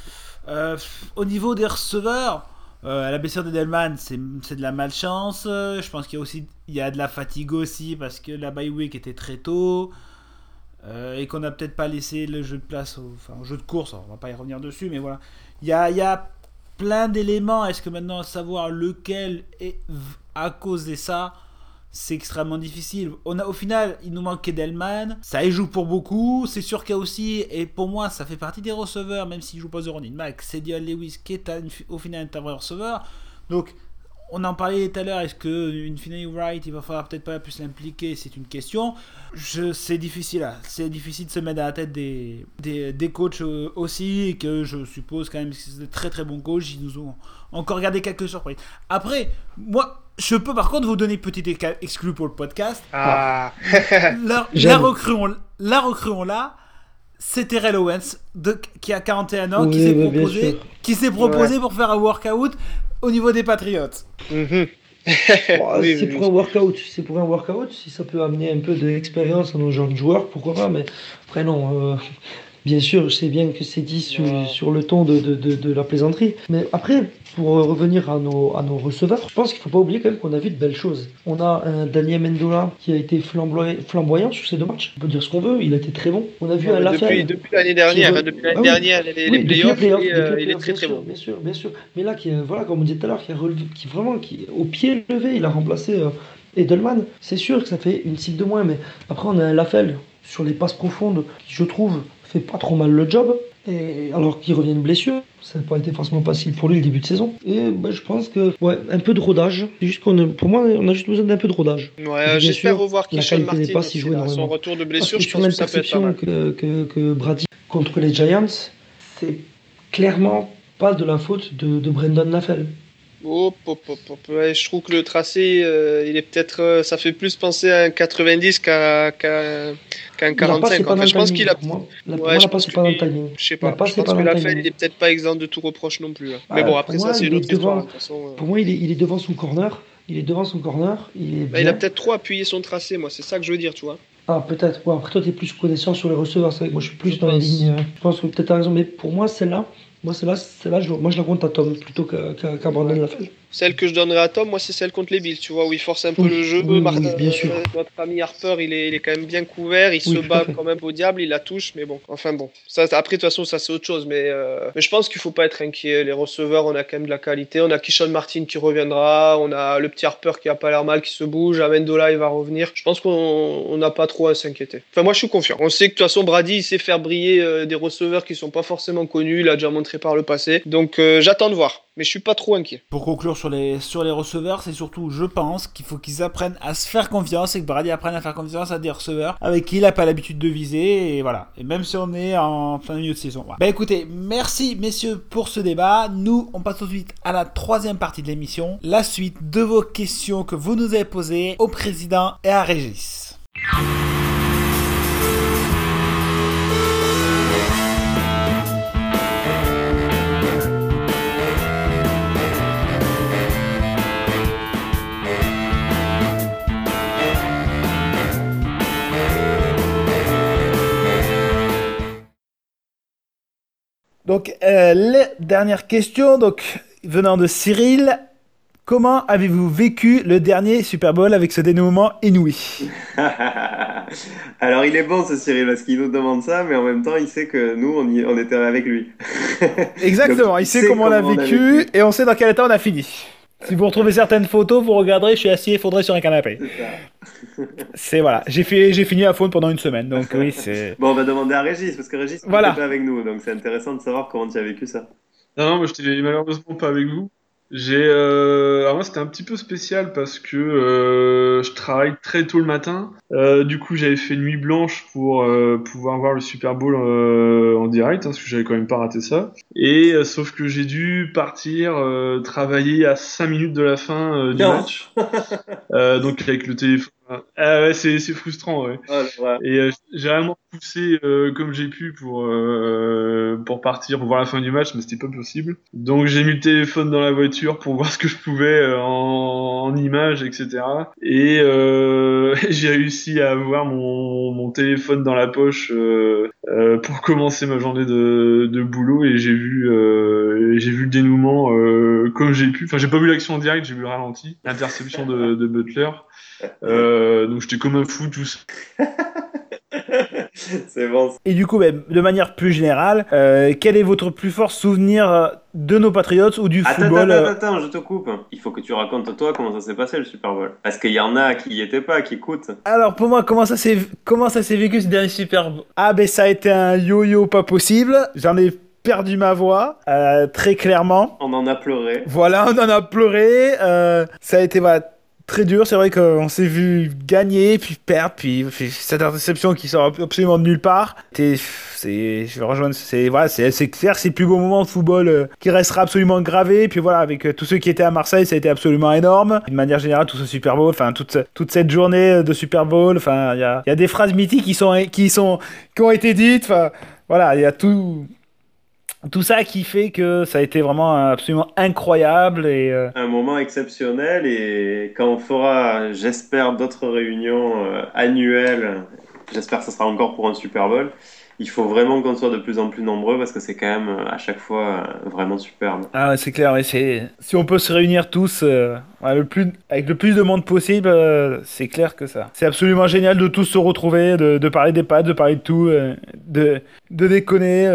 Au niveau des receveurs, la blessure d'Edelman, c'est de la malchance. Je pense qu'il y a de la fatigue aussi parce que la bye week était très tôt. Et qu'on n'a peut-être pas laissé le jeu de place au jeu de course. On va pas y revenir dessus, mais voilà. Il y a plein d'éléments. Est-ce que maintenant savoir lequel est à cause de ça, c'est extrêmement difficile. Au final, il nous manque Edelman. Ça y joue pour beaucoup. C'est sûr qu'il y a aussi, et pour moi, ça fait partie des receveurs, même s'il joue pas The Running Back, c'est Dion Lewis qui est au final un vrai receveur. Donc, on en parlait tout à l'heure. Est-ce qu'une finale Wright, il va falloir peut-être pas plus l'impliquer? C'est une question. C'est difficile là. C'est difficile de se mettre dans la tête des coachs aussi, et que je suppose quand même que c'est de très très bons coachs. Ils nous ont encore gardé quelques surprises. Après, moi, je peux par contre vous donner une petite exclue pour le podcast. Ah. La recrue, on l'a. C'est Terrell Owens qui a 41 ans, Oui, qui s'est proposé pour faire un workout au niveau des Patriots. Mhm. C'est pour un workout. C'est pour un workout. Si ça peut amener un peu d'expérience à nos jeunes joueurs, pourquoi pas. Mais après, non. Bien sûr, je sais bien que c'est dit sur le ton de la plaisanterie. Mais après, pour revenir à nos receveurs, je pense qu'il ne faut pas oublier quand même qu'on a vu de belles choses. On a un Daniel Mendola qui a été flamboyant sur ces deux matchs. On peut dire ce qu'on veut, il a été très bon. On a vu un Lafayette. Depuis l'année dernière, les playoffs, il est très très bon. Bien sûr. Mais là, voilà, comme on disait tout à l'heure, qui au pied levé, il a remplacé Edelman. C'est sûr que ça fait une cible de moins, mais après, on a un Lafayette sur les passes profondes qui, je trouve, fait pas trop mal le job, et alors qu'il revient de blessure, ça n'a pas été forcément facile pour lui le début de saison. Et je pense que un peu de rodage. C'est juste pour moi, on a juste besoin d'un peu de rodage. Ouais, j'espère revoir Keyshawn Martin aussi, son retour de blessure. Je pense que ça peut être pas mal. Que Brady contre les Giants, c'est clairement pas de la faute de Brendan Lafell. Ouais, je trouve que le tracé, il est peut-être, ça fait plus penser à un 90 qu'un 45. En fait, je pense qu'il a. Je pense pas dans le timing. Je sais pas. Je pense que Lafell, il est peut-être pas exempt de tout reproche non plus. Mais bon, après ça, c'est une autre histoire. Pour moi, il est devant son corner. Il a peut-être trop appuyé son tracé, moi. C'est ça que je veux dire, tu vois. Ah, peut-être. Bon, après, toi, t'es plus connaissant sur les receveurs. C'est vrai que moi, je suis plus dans les lignes. Je pense que peut-être t'as raison. Mais pour moi, celle-là, je la compte à Tom plutôt qu'à Brandon Lafell. Celle que je donnerais à Tom, moi, c'est celle contre les Bills, tu vois, où il force un peu le jeu. Oui, bien sûr. Notre ami Harper, il est quand même bien couvert, il se bat quand même au diable, il la touche, mais bon. Enfin bon. Ça, après, de toute façon, ça c'est autre chose. Mais je pense qu'il faut pas être inquiet. Les receveurs, on a quand même de la qualité. On a Keyshawn Martin qui reviendra. On a le petit Harper qui a pas l'air mal, qui se bouge. Amendola, il va revenir. Je pense qu'on n'a pas trop à s'inquiéter. Enfin, moi, je suis confiant. On sait que de toute façon, Brady, il sait faire briller des receveurs qui sont pas forcément connus. Il a déjà montré par le passé. Donc, j'attends de voir. Mais je suis pas trop inquiet. Pour conclure sur les receveurs, c'est surtout, je pense, qu'il faut qu'ils apprennent à se faire confiance et que Brady apprenne à faire confiance à des receveurs avec qui il n'a pas l'habitude de viser, et voilà. Et même si on est en plein milieu de saison. Voilà. Écoutez, merci messieurs pour ce débat. Nous, on passe tout de suite à la troisième partie de l'émission, la suite de vos questions que vous nous avez posées au président et à Régis. Donc, les dernières questions, venant de Cyril, comment avez-vous vécu le dernier Super Bowl avec ce dénouement inouï? Alors, il est bon ce Cyril parce qu'il nous demande ça, mais en même temps, il sait que nous, on était avec lui. Exactement, donc, il sait comment on a vécu et on sait dans quel état on a fini. Si vous retrouvez certaines photos, vous regarderez, je suis assis effondré sur un canapé. C'est voilà, j'ai fini à faune pendant une semaine, donc oui, c'est... Bon, on va demander à Régis, parce que Régis n'était pas avec nous, donc c'est intéressant de savoir comment tu as vécu ça. Non, moi j'étais malheureusement pas avec vous. Alors moi c'était un petit peu spécial parce que je travaille très tôt le matin. Du coup j'avais fait nuit blanche pour pouvoir voir le Super Bowl en direct, hein, parce que j'avais quand même pas raté ça. Et sauf que j'ai dû partir travailler à 5 minutes de la fin du Non. match. Donc avec le téléphone. Ah ouais, c'est frustrant, ouais. Oh, là, Et j'ai vraiment poussé comme j'ai pu pour partir, pour voir la fin du match, mais c'était pas possible. Donc j'ai mis le téléphone dans la voiture pour voir ce que je pouvais en images, etc. Et j'ai réussi à avoir mon téléphone dans la poche pour commencer ma journée de boulot et j'ai vu le dénouement comme j'ai pu. Enfin, j'ai pas vu l'action en direct, j'ai vu le ralenti, l'interception de Butler. Donc j'étais comme un fou tout ça. c'est bon. Et du coup, de manière plus générale, quel est votre plus fort souvenir de nos Patriots ou du Attends, football attends, je te coupe. Il faut que tu racontes toi comment ça s'est passé le Super Bowl. Parce qu'il y en a qui y étaient pas, qui écoutent. Alors pour moi, comment ça s'est vécu ce dernier Super Bowl? Ah ben ça a été un yo-yo pas possible. J'en ai perdu ma voix, très clairement. On en a pleuré. Voilà, on en a pleuré. Ça a été très dur. C'est vrai qu'on s'est vu gagner, puis perdre, puis cette interception qui sort absolument de nulle part. Je vais rejoindre. C'est clair, c'est le plus beau moment de football qui restera absolument gravé. Puis voilà, avec tous ceux qui étaient à Marseille, ça a été absolument énorme. De manière générale, tout ce Super Bowl, enfin toute cette journée de Super Bowl, enfin il y a des phrases mythiques qui ont été dites. Enfin voilà, il y a tout ça qui fait que ça a été vraiment absolument incroyable et Un moment exceptionnel et quand on fera, j'espère, d'autres réunions annuelles, j'espère que ce sera encore pour un Super Bowl, il faut vraiment qu'on soit de plus en plus nombreux parce que c'est quand même à chaque fois vraiment superbe. ah ouais, c'est clair, ouais, si on peut se réunir tous avec le plus de monde possible, c'est clair que ça. C'est absolument génial de tous se retrouver, de parler des pattes, de parler de tout, de déconner,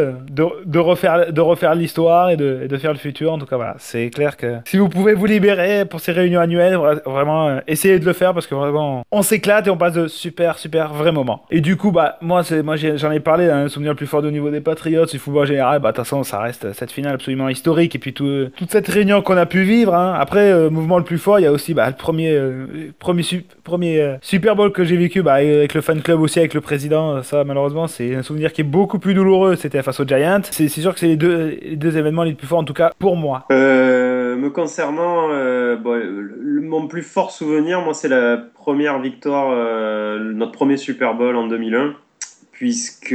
de refaire l'histoire et de faire le futur. En tout cas, voilà, c'est clair que si vous pouvez vous libérer pour ces réunions annuelles, vraiment, essayez de le faire parce que vraiment, on s'éclate et on passe de super vrais moments. Et du coup, j'en ai parlé, un souvenir le plus fort au niveau des Patriots, du football en général, de toute façon, ça reste cette finale absolument historique et puis toute cette réunion qu'on a pu vivre. Hein. Après, mouvement le plus fort, il y a aussi le premier Super Bowl que j'ai vécu avec le fan club aussi, avec le président. Ça, malheureusement, c'est un souvenir qui est beaucoup plus douloureux. C'était face aux Giants. C'est sûr que c'est les deux événements les plus forts, en tout cas pour moi. Me concernant, mon plus fort souvenir, moi, c'est la première victoire, notre premier Super Bowl en 2001. Puisque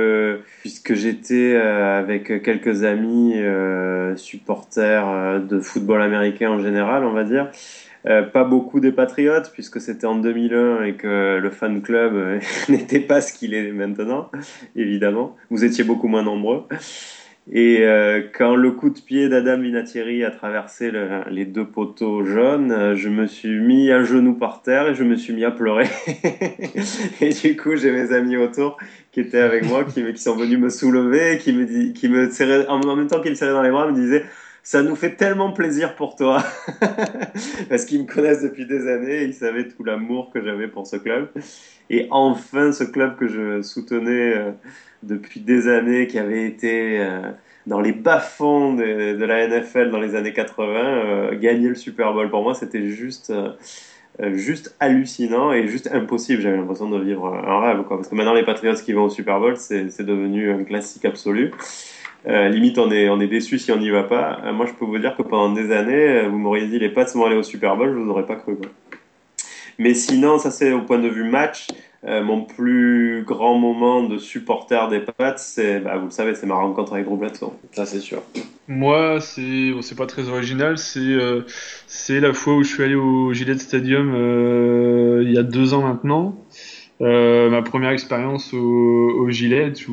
j'étais avec quelques amis supporters de football américain en général, on va dire. Pas beaucoup des Patriots, puisque c'était en 2001 et que le fan club n'était pas ce qu'il est maintenant, évidemment. Vous étiez beaucoup moins nombreux. Et quand le coup de pied d'Adam Vinatieri a traversé les deux poteaux jaunes, je me suis mis à genoux par terre et je me suis mis à pleurer. Et du coup, j'ai mes amis autour qui étaient avec moi, qui sont venus me soulever, qui me serraient, en même temps qu'ils me serraient dans les bras, me disaient ça nous fait tellement plaisir pour toi. Parce qu'ils me connaissent depuis des années, ils savaient tout l'amour que j'avais pour ce club. Et enfin, ce club que je soutenais depuis des années, qui avait été dans les bas-fonds de la NFL dans les années 80, gagner le Super Bowl. Pour moi, c'était juste hallucinant et juste impossible. J'avais l'impression de vivre un rêve, quoi. Parce que maintenant, les Patriots qui vont au Super Bowl, c'est devenu un classique absolu. Limite, on est déçu si on n'y va pas. Moi, je peux vous dire que pendant des années, vous m'auriez dit les Pats vont aller au Super Bowl, je vous aurais pas cru, quoi. Mais sinon, ça c'est au point de vue match. Mon plus grand moment de supporter des Pats, vous le savez, c'est ma rencontre avec Drew Bledsoe. Ça, c'est sûr. Moi, c'est pas très original. C'est la fois où je suis allé au Gillette Stadium il y a 2 ans maintenant. Ma première expérience au Gillette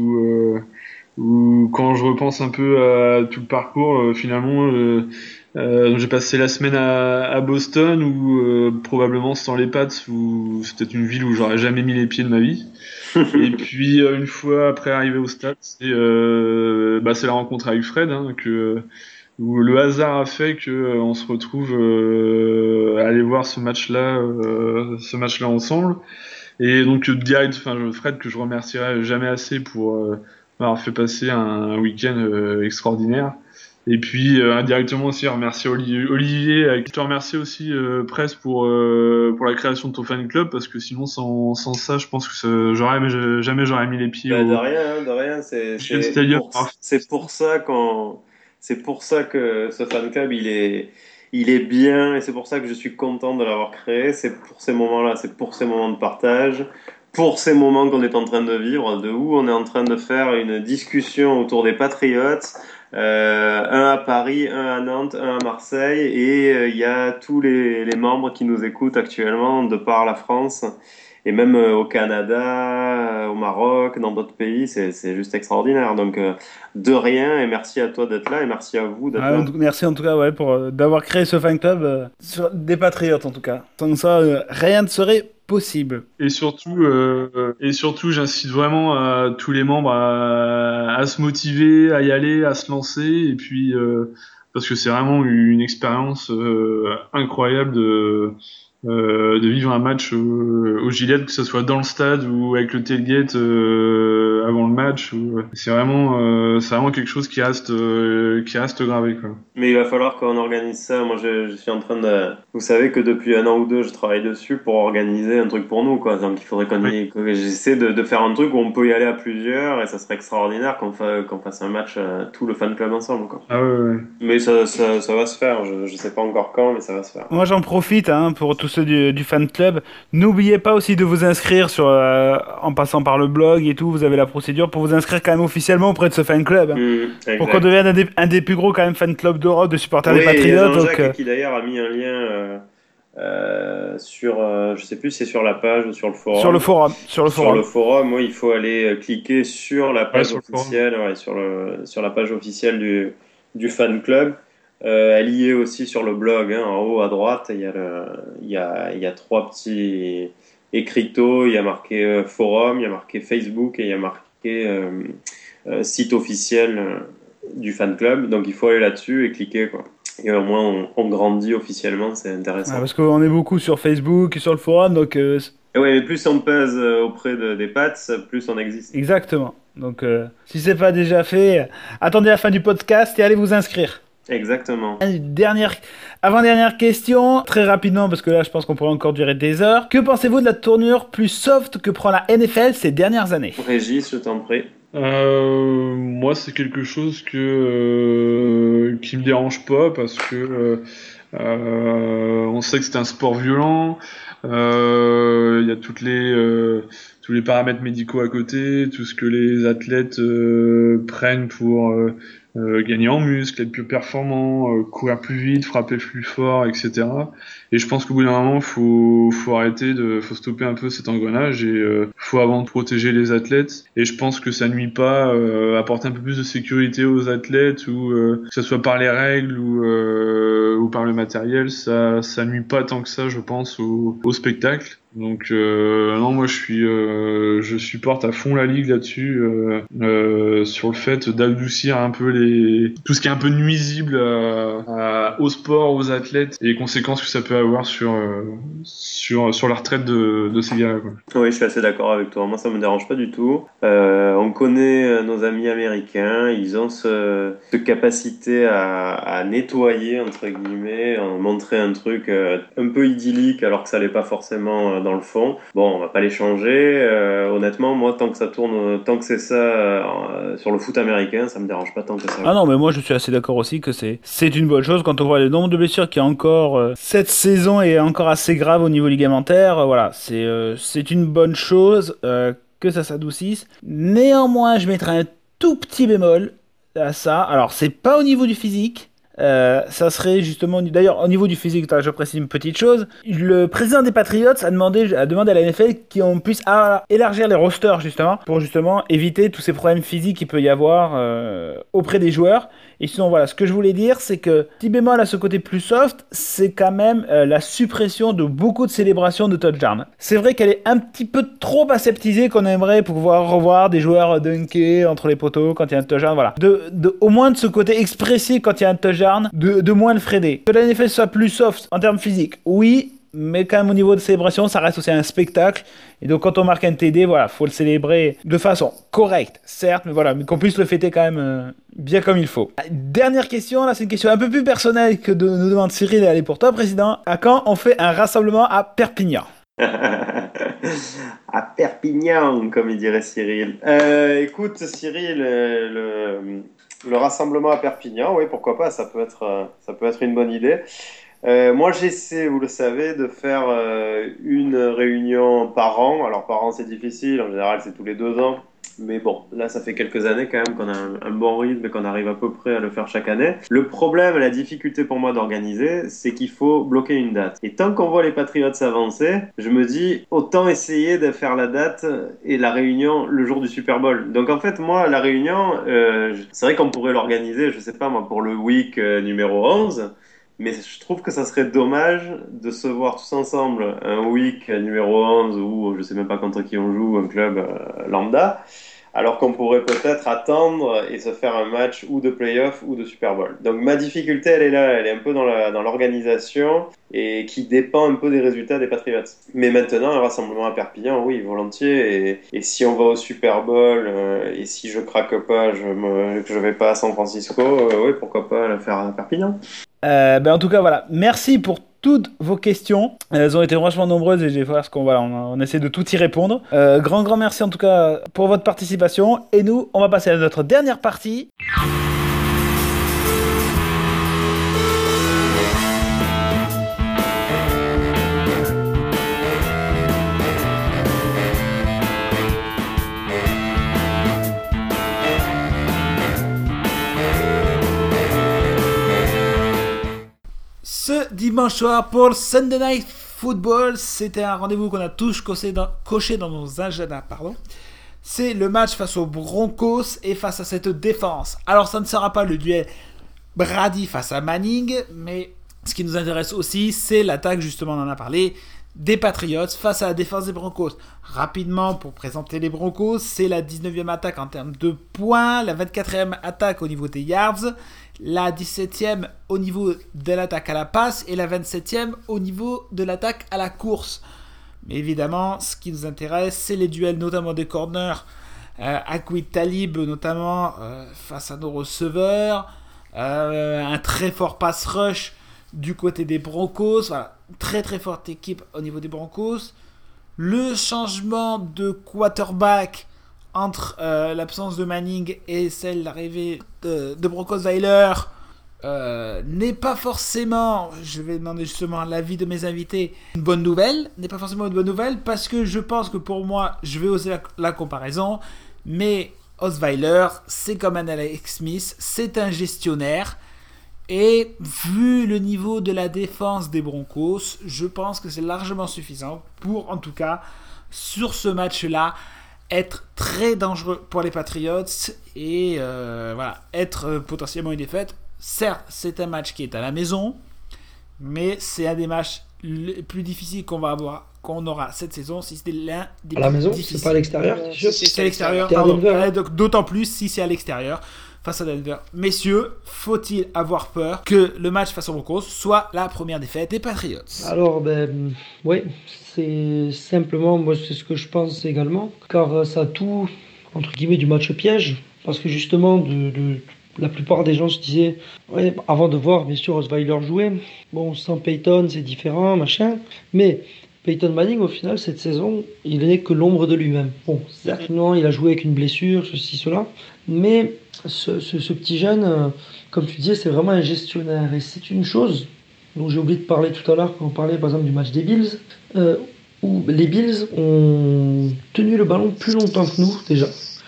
où quand je repense un peu à tout le parcours, finalement, j'ai passé la semaine à Boston où probablement sans les Pats, où c'est peut-être une ville où j'aurais jamais mis les pieds de ma vie. Et puis une fois après arrivé au stade, c'est la rencontre avec Fred, hein, où le hasard a fait que on se retrouve à aller voir ce match-là ensemble. Et donc direct, enfin Fred que je remercierai jamais assez pour m'avoir fait passer un week-end extraordinaire. Et puis indirectement aussi remercier Olivier, qui te remercie aussi Presse pour la création de ton fan club, parce que sinon sans ça, je pense que jamais j'aurais mis les pieds De rien, hein, de rien. Stadium. C'est pour ça que ce fan club il est bien et c'est pour ça que je suis content de l'avoir créé. C'est pour ces moments-là, c'est pour ces moments de partage, pour ces moments qu'on est en train de vivre, de où on est en train de faire une discussion autour des Patriots. Un à Paris, un à Nantes, un à Marseille, et il y a tous les membres qui nous écoutent actuellement de par la France, et même au Canada, au Maroc, dans d'autres pays, c'est juste extraordinaire. Donc de rien, et merci à toi d'être là, et merci à vous d'être là. Merci en tout cas pour d'avoir créé ce fan club sur des Patriotes en tout cas. Sans ça, rien ne serait possible. Et surtout, j'incite vraiment à tous les membres à se motiver, à y aller, à se lancer, et puis parce que c'est vraiment une expérience incroyable de vivre un match au Gillette, que ce soit dans le stade ou avec le tailgate avant le match. C'est vraiment quelque chose qui reste gravé, quoi. Mais il va falloir qu'on organise ça. Moi, je suis en train de... Vous savez que depuis 1 an ou 2, je travaille dessus pour organiser un truc pour nous, quoi. Donc il faudrait que j'essaie de faire un truc où on peut y aller à plusieurs, et ça serait extraordinaire qu'on fasse un match tout le fan club ensemble, quoi. Ah ouais. Mais ça va se faire. Je sais pas encore quand, mais ça va se faire. Moi, j'en profite pour tous ceux du fan club. N'oubliez pas aussi de vous inscrire en passant par le blog et tout. Vous avez la procédure pour vous inscrire quand même officiellement auprès de ce fan club. Pour qu'on devienne un des plus gros quand même fan club d'Europe de supporters des Patriots. Il y a Jean-Jacques qui d'ailleurs a mis un lien sur, je sais plus si c'est sur la page ou sur le forum. Sur le forum, il faut aller cliquer sur la page officielle, sur la page officielle du fan club. Elle y est aussi sur le blog, hein, en haut à droite. Il y a 3 petits écriteaux. Il y a marqué forum, il y a marqué Facebook et il y a marqué site officiel du fan club. Donc il faut aller là-dessus et cliquer, quoi. Et au moins on grandit officiellement, c'est intéressant. Parce qu'on est beaucoup sur Facebook et sur le forum, donc. Mais plus on pèse auprès des Pats, plus on existe. Exactement. Donc si c'est pas déjà fait, attendez la fin du podcast et allez vous inscrire. Exactement. Avant-dernière question, très rapidement, parce que là je pense qu'on pourrait encore durer des heures. Que pensez-vous de la tournure plus soft que prend la NFL ces dernières années ? Régis, je t'en prie. Moi, c'est quelque chose qui me dérange pas, parce que on sait que c'est un sport violent. Il y a tous les paramètres médicaux à côté, tout ce que les athlètes prennent pour gagner en muscle, être plus performant, courir plus vite, frapper plus fort, etc. Et je pense qu'au bout d'un moment, faut faut stopper un peu cet engrenage, et faut avant tout protéger les athlètes. Et je pense que ça nuit pas, apporter un peu plus de sécurité aux athlètes, ou que ce soit par les règles ou par le matériel, ça nuit pas tant que ça, je pense, au spectacle. Donc non, moi je supporte à fond la ligue là-dessus, sur le fait d'adoucir un peu tout ce qui est un peu nuisible au sport, aux athlètes, et les conséquences que ça peut avoir sur la retraite de ces gars-là, quoi. Oui, je suis assez d'accord avec toi. Moi, ça me dérange pas du tout. On connaît nos amis américains. Ils ont cette capacité à nettoyer, entre guillemets, montrer un truc un peu idyllique alors que ça l'est pas forcément dans le fond. Bon, on va pas les changer. Honnêtement, moi, tant que ça tourne, tant que c'est ça sur le foot américain, ça me dérange pas tant que ça. Ah non, mais moi je suis assez d'accord aussi que c'est une bonne chose quand on voit le nombre de blessures qu'il y a encore cette saison est encore assez grave au niveau ligamentaire. Voilà, c'est une bonne chose que ça s'adoucisse. Néanmoins, je mettrai un tout petit bémol à ça. Alors, c'est pas au niveau du physique. Ça serait justement, d'ailleurs, au niveau du physique, je précise une petite chose. Le président des Patriots a demandé à la NFL qu'on puisse élargir les rosters, justement, pour justement éviter tous ces problèmes physiques qu'il peut y avoir auprès des joueurs. Et sinon, voilà, ce que je voulais dire, c'est que, petit bémol à ce côté plus soft, c'est quand même la suppression de beaucoup de célébrations de touchdown. C'est vrai qu'elle est un petit peu trop aseptisée, qu'on aimerait pouvoir revoir des joueurs dunker entre les poteaux quand il y a un touchdown, voilà. Au moins de ce côté expressif quand il y a un touchdown, de moins le freiner. Que la NFL soit plus soft en termes physiques, oui, mais quand même au niveau de célébration, ça reste aussi un spectacle. Et donc quand on marque un TD, voilà, faut le célébrer de façon correcte, certes, mais voilà, mais qu'on puisse le fêter quand même bien comme il faut. Dernière question, là c'est une question un peu plus personnelle que nous demande Cyril. Elle est pour toi, président. À quand on fait un rassemblement à Perpignan? À Perpignan, comme il dirait Cyril. Écoute, Cyril, le rassemblement à Perpignan, oui, pourquoi pas, ça peut être une bonne idée. Moi, j'essaie, vous le savez, de faire une réunion par an. Alors, par an, c'est difficile. En général, c'est tous les 2 ans. Mais bon, là, ça fait quelques années quand même qu'on a un bon rythme et qu'on arrive à peu près à le faire chaque année. Le problème, la difficulté pour moi d'organiser, c'est qu'il faut bloquer une date. Et tant qu'on voit les Patriots s'avancer, je me dis, autant essayer de faire la date et la réunion le jour du Super Bowl. Donc en fait, moi, la réunion, c'est vrai qu'on pourrait l'organiser, je sais pas moi, pour le week numéro 11. Mais je trouve que ça serait dommage de se voir tous ensemble un week numéro 11 où je sais même pas contre qui on joue, un club lambda, alors qu'on pourrait peut-être attendre et se faire un match ou de playoff ou de Super Bowl. Donc ma difficulté, elle est là, elle est un peu dans l'organisation et qui dépend un peu des résultats des Patriots. Mais maintenant, un rassemblement à Perpignan, oui, volontiers. Et si on va au Super Bowl et si je craque pas, que je vais pas à San Francisco, oui, pourquoi pas le faire à Perpignan. En tout cas, voilà. Merci pour toutes vos questions. Elles ont été vachement nombreuses et j'ai fait ce on essaie de tout y répondre. Grand merci en tout cas pour votre participation. Et nous, on va passer à notre dernière partie. Ce dimanche soir pour Sunday Night Football, c'était un rendez-vous qu'on a tous coché dans nos agendas. C'est le match face aux Broncos et face à cette défense. Alors ça ne sera pas le duel Brady face à Manning, mais ce qui nous intéresse aussi, c'est l'attaque, justement on en a parlé, des Patriots face à la défense des Broncos. Rapidement, pour présenter les Broncos, c'est la 19e attaque en termes de points, la 24e attaque au niveau des yards, la 17e au niveau de l'attaque à la passe et la 27e au niveau de l'attaque à la course. Mais évidemment, ce qui nous intéresse, c'est les duels, notamment des corners. Aqib Talib, notamment, face à nos receveurs. Un très fort pass rush du côté des Broncos. Voilà, très très forte équipe au niveau des Broncos. Le changement de quarterback entre l'absence de Manning et l'arrivée de Broncosweiler n'est pas forcément, je vais demander justement l'avis de mes invités, une bonne nouvelle, parce que je pense que pour moi, je vais oser la comparaison, mais Osweiler, c'est comme un Alex Smith, c'est un gestionnaire, et vu le niveau de la défense des Broncos, je pense que c'est largement suffisant pour, en tout cas, sur ce match-là, être très dangereux pour les Patriots et être potentiellement une défaite. Certes, c'est un match qui est à la maison, mais c'est un des matchs les plus difficiles qu'on aura cette saison, si c'était l'un des à la maison, difficiles. c'est pas à l'extérieur. C'est à l'extérieur, donc d'autant plus si c'est à l'extérieur face à Denver. Messieurs, faut-il avoir peur que le match face aux Broncos soit la première défaite des Patriots? Alors, oui, c'est simplement, moi, c'est ce que je pense également, car ça a tout, entre guillemets, du match piège, parce que justement, la plupart des gens se disaient, ouais, avant de voir, bien sûr, Osweiler jouer, bon, sans Peyton, c'est différent, machin, mais Peyton Manning, au final, cette saison, il n'est que l'ombre de lui-même. Bon, certainement, il a joué avec une blessure, ceci, cela, mais ce petit jeune, comme tu disais, c'est vraiment un gestionnaire. Et c'est une chose dont j'ai oublié de parler tout à l'heure, quand on parlait par exemple du match des Bills, où les Bills ont tenu le ballon plus longtemps que nous, déjà.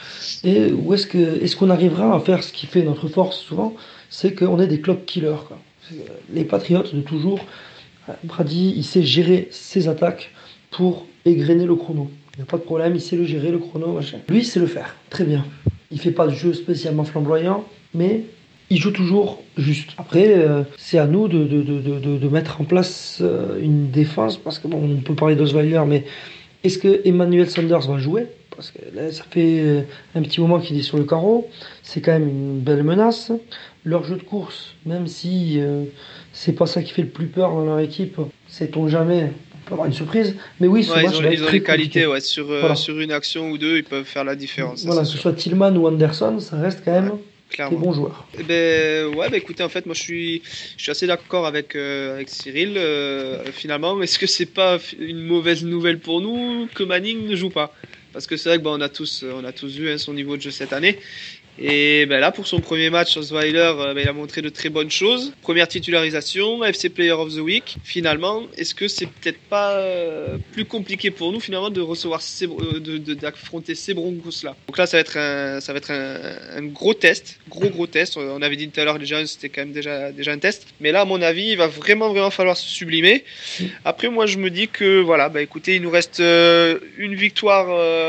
Et où est-ce qu'on arrivera à faire ce qui fait notre force souvent, c'est qu'on est des clock killers, quoi. Les Patriots de toujours, Brady, il sait gérer ses attaques pour égrener le chrono. Il n'y a pas de problème, il sait le gérer, le chrono, machin. Lui, il sait le faire, très bien. Il fait pas de jeu spécialement flamboyant, mais il joue toujours juste. Après, c'est à nous de mettre en place une défense, parce que bon, on peut parler d'Osweiler, mais est-ce que Emmanuel Sanders va jouer? Parce que là, ça fait un petit moment qu'il est sur le carreau. C'est quand même une belle menace. Leur jeu de course, même si c'est pas ça qui fait le plus peur dans leur équipe, sait-on jamais, on peut avoir une surprise. Mais oui, ce Ouais, match va être ils ont très les qualités, compliqué. ouais, Voilà. sur une action ou deux, ils peuvent faire la différence, ça, Voilà, c'est que ce sûr. soit Tillman ou Anderson, ça reste quand même des Clairement. bons joueurs. Eh ouais, écoutez, en fait, moi je suis assez d'accord avec Cyril. Finalement, est-ce que c'est pas une mauvaise nouvelle pour nous que Manning ne joue pas? Parce que c'est vrai que on a tous vu hein, son niveau de jeu cette année. Et là, pour son premier match, Osweiler, il a montré de très bonnes choses. Première titularisation, FC Player of the Week. Finalement, est-ce que c'est peut-être pas plus compliqué pour nous finalement de recevoir d'affronter ces Broncos-là? Donc là, ça va être un gros test, gros test. On avait dit tout à l'heure, déjà, c'était quand même déjà un test. Mais là, à mon avis, il va vraiment falloir se sublimer. Après, moi, je me dis que voilà, écoutez, il nous reste une victoire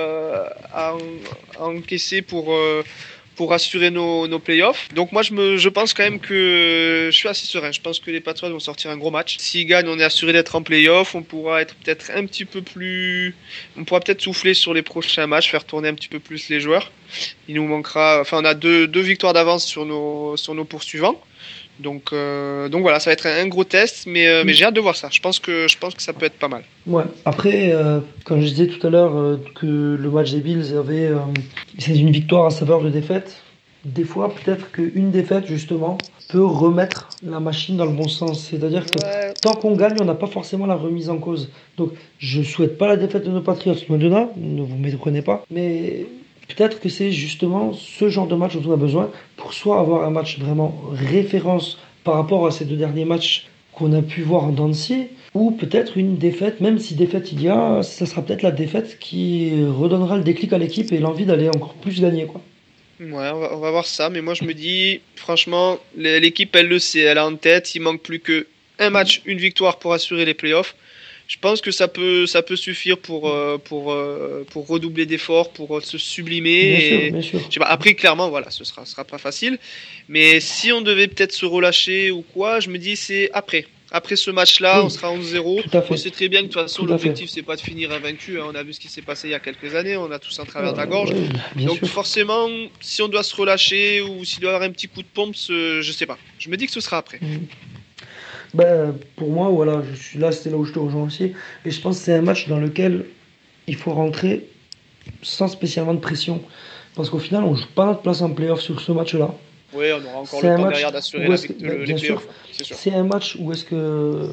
à encaisser pour assurer nos playoffs. Donc moi je pense quand même que je suis assez serein. Je pense que les Patriots vont sortir un gros match. S'ils gagnent, on est assuré d'être en playoffs. On pourra être peut-être un petit peu plus... On pourra peut-être souffler sur les prochains matchs, faire tourner un petit peu plus les joueurs. Il nous manquera... Enfin, on a deux victoires d'avance sur nos poursuivants. Donc voilà, ça va être un gros test, mais j'ai hâte de voir ça. Je pense que ça peut être pas mal. Ouais. Après, quand je disais tout à l'heure que le match des Bills c'est une victoire à saveur de défaite, des fois peut-être qu'une défaite justement peut remettre la machine dans le bon sens. C'est-à-dire que tant qu'on gagne, on n'a pas forcément la remise en cause. Donc je souhaite pas la défaite de nos Patriots, loin de là, ne vous méprenez pas, mais peut-être que c'est justement ce genre de match dont on a besoin pour soit avoir un match vraiment référence par rapport à ces deux derniers matchs qu'on a pu voir en dents de scie, ou peut-être une défaite, même si défaite il y a, ça sera peut-être la défaite qui redonnera le déclic à l'équipe et l'envie d'aller encore plus gagner, quoi. Ouais, on va voir ça, mais moi je me dis, franchement, l'équipe elle le sait, elle a en tête, il manque plus que un match, une victoire pour assurer les playoffs. Je pense que ça peut suffire pour redoubler d'efforts, pour se sublimer. Bien sûr. Je sais pas, après, clairement, voilà, ce sera pas facile. Mais si on devait peut-être se relâcher ou quoi, je me dis c'est après. Après ce match-là, Oui, on sera 11-0. tout à fait. On sait très bien que de toute façon, Tout à fait. l'objectif, c'est pas de finir invaincu. Hein. On a vu ce qui s'est passé il y a quelques années. On a tous un travers de la gorge. Oui, bien Donc sûr. forcément, si on doit se relâcher ou s'il doit y avoir un petit coup de pompe, je sais pas. Je me dis que ce sera après. Pour moi, voilà, je suis là, c'est là où je te rejoins aussi. Et je pense que c'est un match dans lequel il faut rentrer sans spécialement de pression. Parce qu'au final, on joue pas notre place en playoff sur ce match-là. Oui, on aura encore C'est le un temps match derrière d'assurer où est-ce que- les bien sûr, playoffs. C'est sûr. c'est un match où est-ce que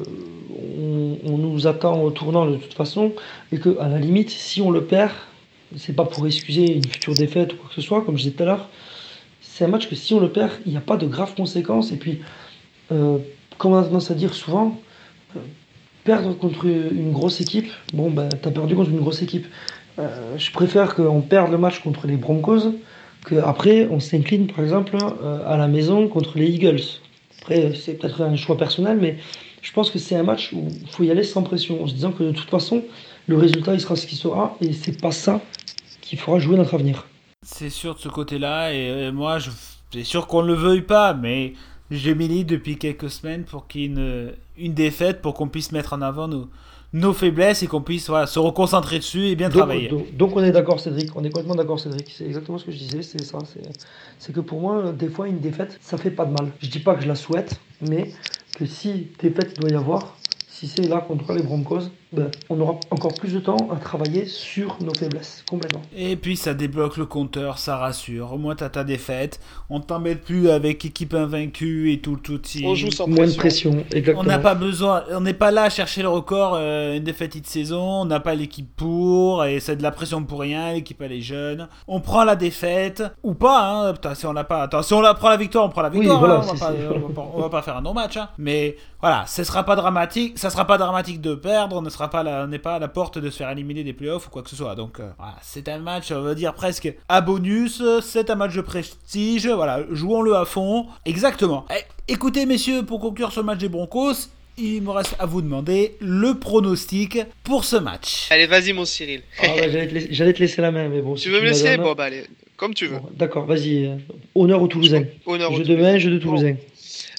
on nous attend au tournant de toute façon et que à la limite, si on le perd, c'est pas pour excuser une future défaite ou quoi que ce soit, comme je disais tout à l'heure. C'est un match que si on le perd, il n'y a pas de graves conséquences. Et puis, comme on a tendance à dire souvent, euh, perdre contre une grosse équipe, bon, t'as perdu contre une grosse équipe. Je préfère qu'on perde le match contre les Broncos qu'après on s'incline par exemple à la maison contre les Eagles. Après, c'est peut-être un choix personnel, mais je pense que c'est un match où il faut y aller sans pression, en se disant que de toute façon, le résultat il sera ce qu'il sera, et c'est pas ça qui fera jouer notre avenir. C'est sûr de ce côté-là, et moi, c'est sûr qu'on ne le veuille pas, mais je milite depuis quelques semaines pour qu'il y ait une défaite, pour qu'on puisse mettre en avant nos faiblesses et qu'on puisse se reconcentrer dessus et bien travailler. Donc on est d'accord Cédric, on est complètement d'accord Cédric, c'est exactement ce que je disais, c'est ça, c'est que pour moi, des fois une défaite, ça fait pas de mal. Je dis pas que je la souhaite, mais que si défaite il doit y avoir, si c'est là contre les Broncos, on aura encore plus de temps à travailler sur nos faiblesses, complètement. Et puis ça débloque le compteur, ça rassure. Au moins t'as ta défaite, on t'embête plus avec équipe invaincue et tout. On joue sans Moins de pression, exactement. On n'a pas besoin, on n'est pas là à chercher le record, une défaite de saison, on n'a pas l'équipe pour, et c'est de la pression pour rien, l'équipe elle est jeune. On prend la défaite, ou pas, hein. Putain, si on l'a pas, attends, si on la prend la victoire, on prend la victoire, Oui, voilà, hein. On va pas faire un non-match, hein. Mais voilà, ça sera pas dramatique de perdre, on n'est pas à la porte de se faire éliminer des playoffs ou quoi que ce soit. Donc voilà, c'est un match, on va dire presque à bonus, c'est un match de prestige, voilà, jouons-le à fond. Exactement. Écoutez messieurs, pour conclure ce match des Broncos, il me reste à vous demander le pronostic pour ce match. Allez, vas-y mon Cyril. J'allais te laisser la main, mais bon. Tu veux me laisser ? Bon, allez, comme tu veux. Bon, d'accord, vas-y. Honneur aux Toulousains. Honneur aux Jeu de main, jeu de Toulousain.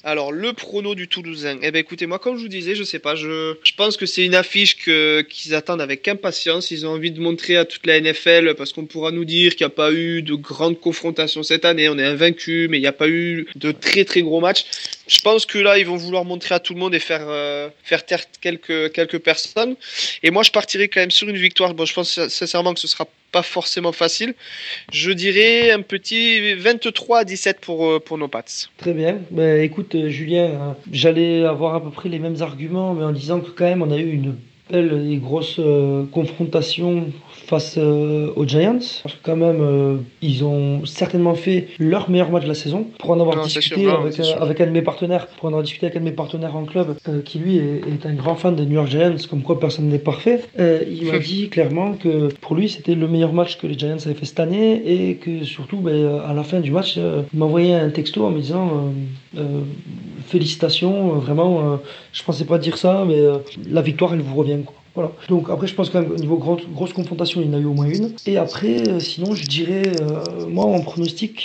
Alors, le prono du Toulousain. Eh ben, écoutez, moi, comme je vous disais, je sais pas. Je pense que c'est une affiche qu'ils attendent avec impatience. Ils ont envie de montrer à toute la NFL, parce qu'on pourra nous dire qu'il n'y a pas eu de grandes confrontations cette année. On est invaincu, mais il n'y a pas eu de très très gros matchs. Je pense que là, ils vont vouloir montrer à tout le monde et faire taire quelques personnes. Et moi, je partirai quand même sur une victoire. Bon, je pense sincèrement que ce sera pas forcément facile. Je dirais un petit 23-17 pour nos Pats. Très bien. Ben, écoute, Julien, j'allais avoir à peu près les mêmes arguments, mais en disant que quand même, on a eu une belle et grosse confrontation face aux Giants. Parce que quand même, ils ont certainement fait leur meilleur match de la saison. Pour en avoir discuté avec un de mes partenaires, en club, qui lui est un grand fan des New York Giants, comme quoi personne n'est parfait, il m'a dit clairement que pour lui, c'était le meilleur match que les Giants avaient fait cette année, et que surtout, à la fin du match, il m'a envoyé un texto en me disant félicitations, vraiment, je pensais pas dire ça, mais la victoire, elle vous revient, quoi. Voilà. Donc après, je pense quand même au niveau grosse confrontation, il y en a eu au moins une. Et après, sinon, je dirais, moi en pronostic,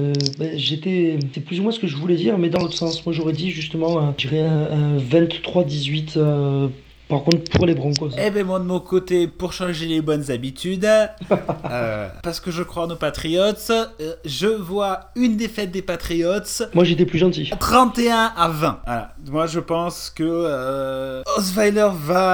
c'est plus ou moins ce que je voulais dire, mais dans l'autre sens. Moi, j'aurais dit justement, je dirais un 23-18. Par contre, pour les Broncos. Eh ben moi de mon côté, pour changer les bonnes habitudes, parce que je crois en nos Patriots, je vois une défaite des Patriots. Moi j'étais plus gentil. 31-20. Voilà. Moi je pense que Osweiler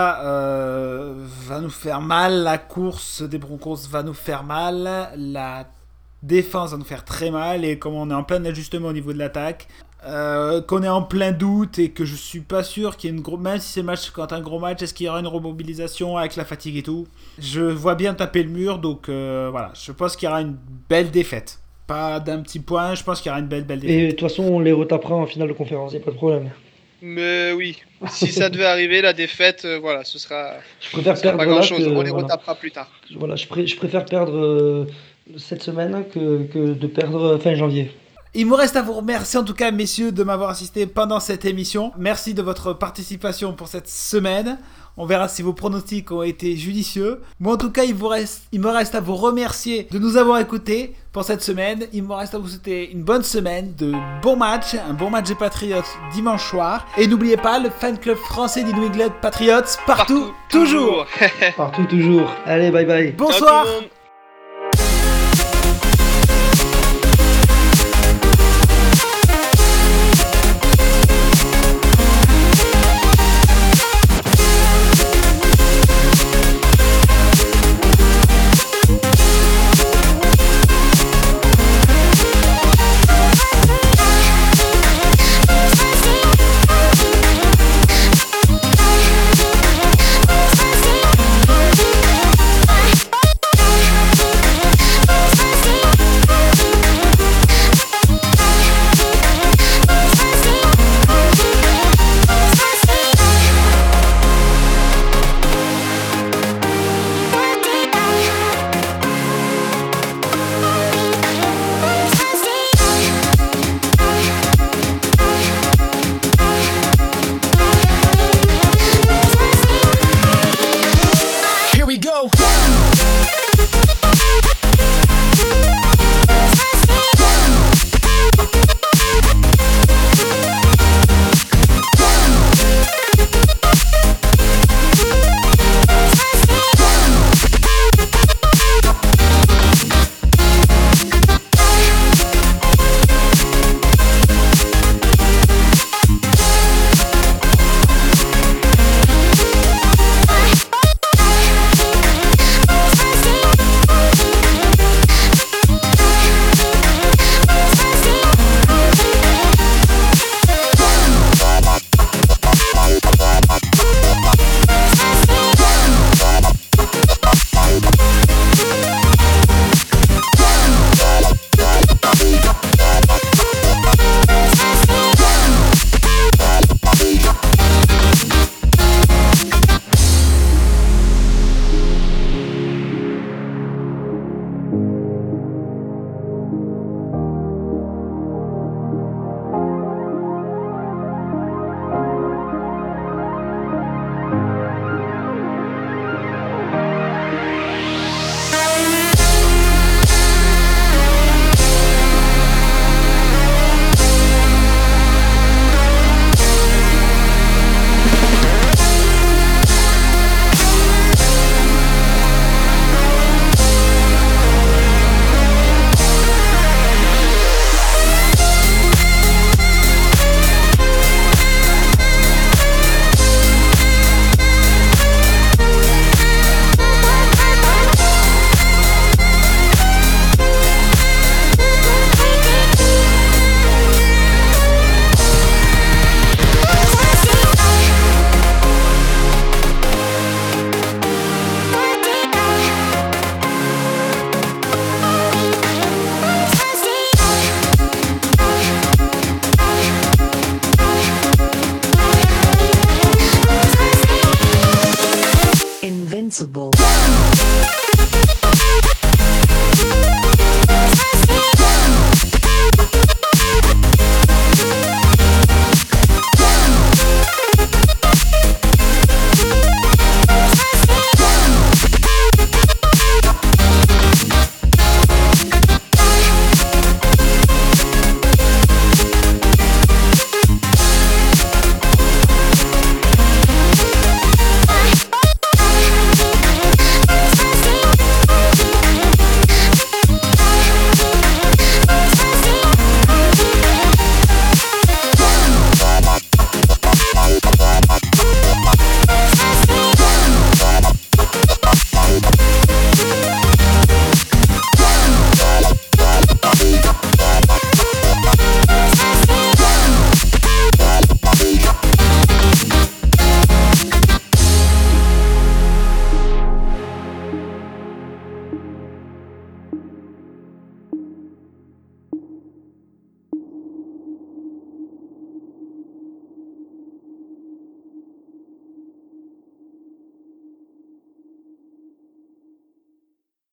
va nous faire mal, la course des Broncos va nous faire mal, la défense va nous faire très mal, et comme on est en plein ajustement au niveau de l'attaque, qu'on est en plein doute et que je suis pas sûr qu'il y ait même si c'est match quand un gros match, est-ce qu'il y aura une remobilisation avec la fatigue et tout, je vois bien taper le mur, donc voilà, je pense qu'il y aura une belle défaite, pas d'un petit point, je pense qu'il y aura une belle défaite. Et de toute façon on les retapera en finale de conférence, y a pas de problème. Mais oui, si ça devait arriver, la défaite, voilà, ce sera. Je préfère perdre pas grand chose, on les retapera plus tard. Voilà, je préfère perdre cette semaine que de perdre fin janvier. Il me reste à vous remercier en tout cas, messieurs, de m'avoir assisté pendant cette émission. Merci de votre participation pour cette semaine. On verra si vos pronostics ont été judicieux. Moi en tout cas, il me reste à vous remercier de nous avoir écoutés pour cette semaine. Il me reste à vous souhaiter une bonne semaine, de bons matchs, un bon match des Patriots dimanche soir. Et n'oubliez pas, le fan club français des New England Patriots, partout, toujours. Partout, toujours. Allez, bye bye. Bonsoir.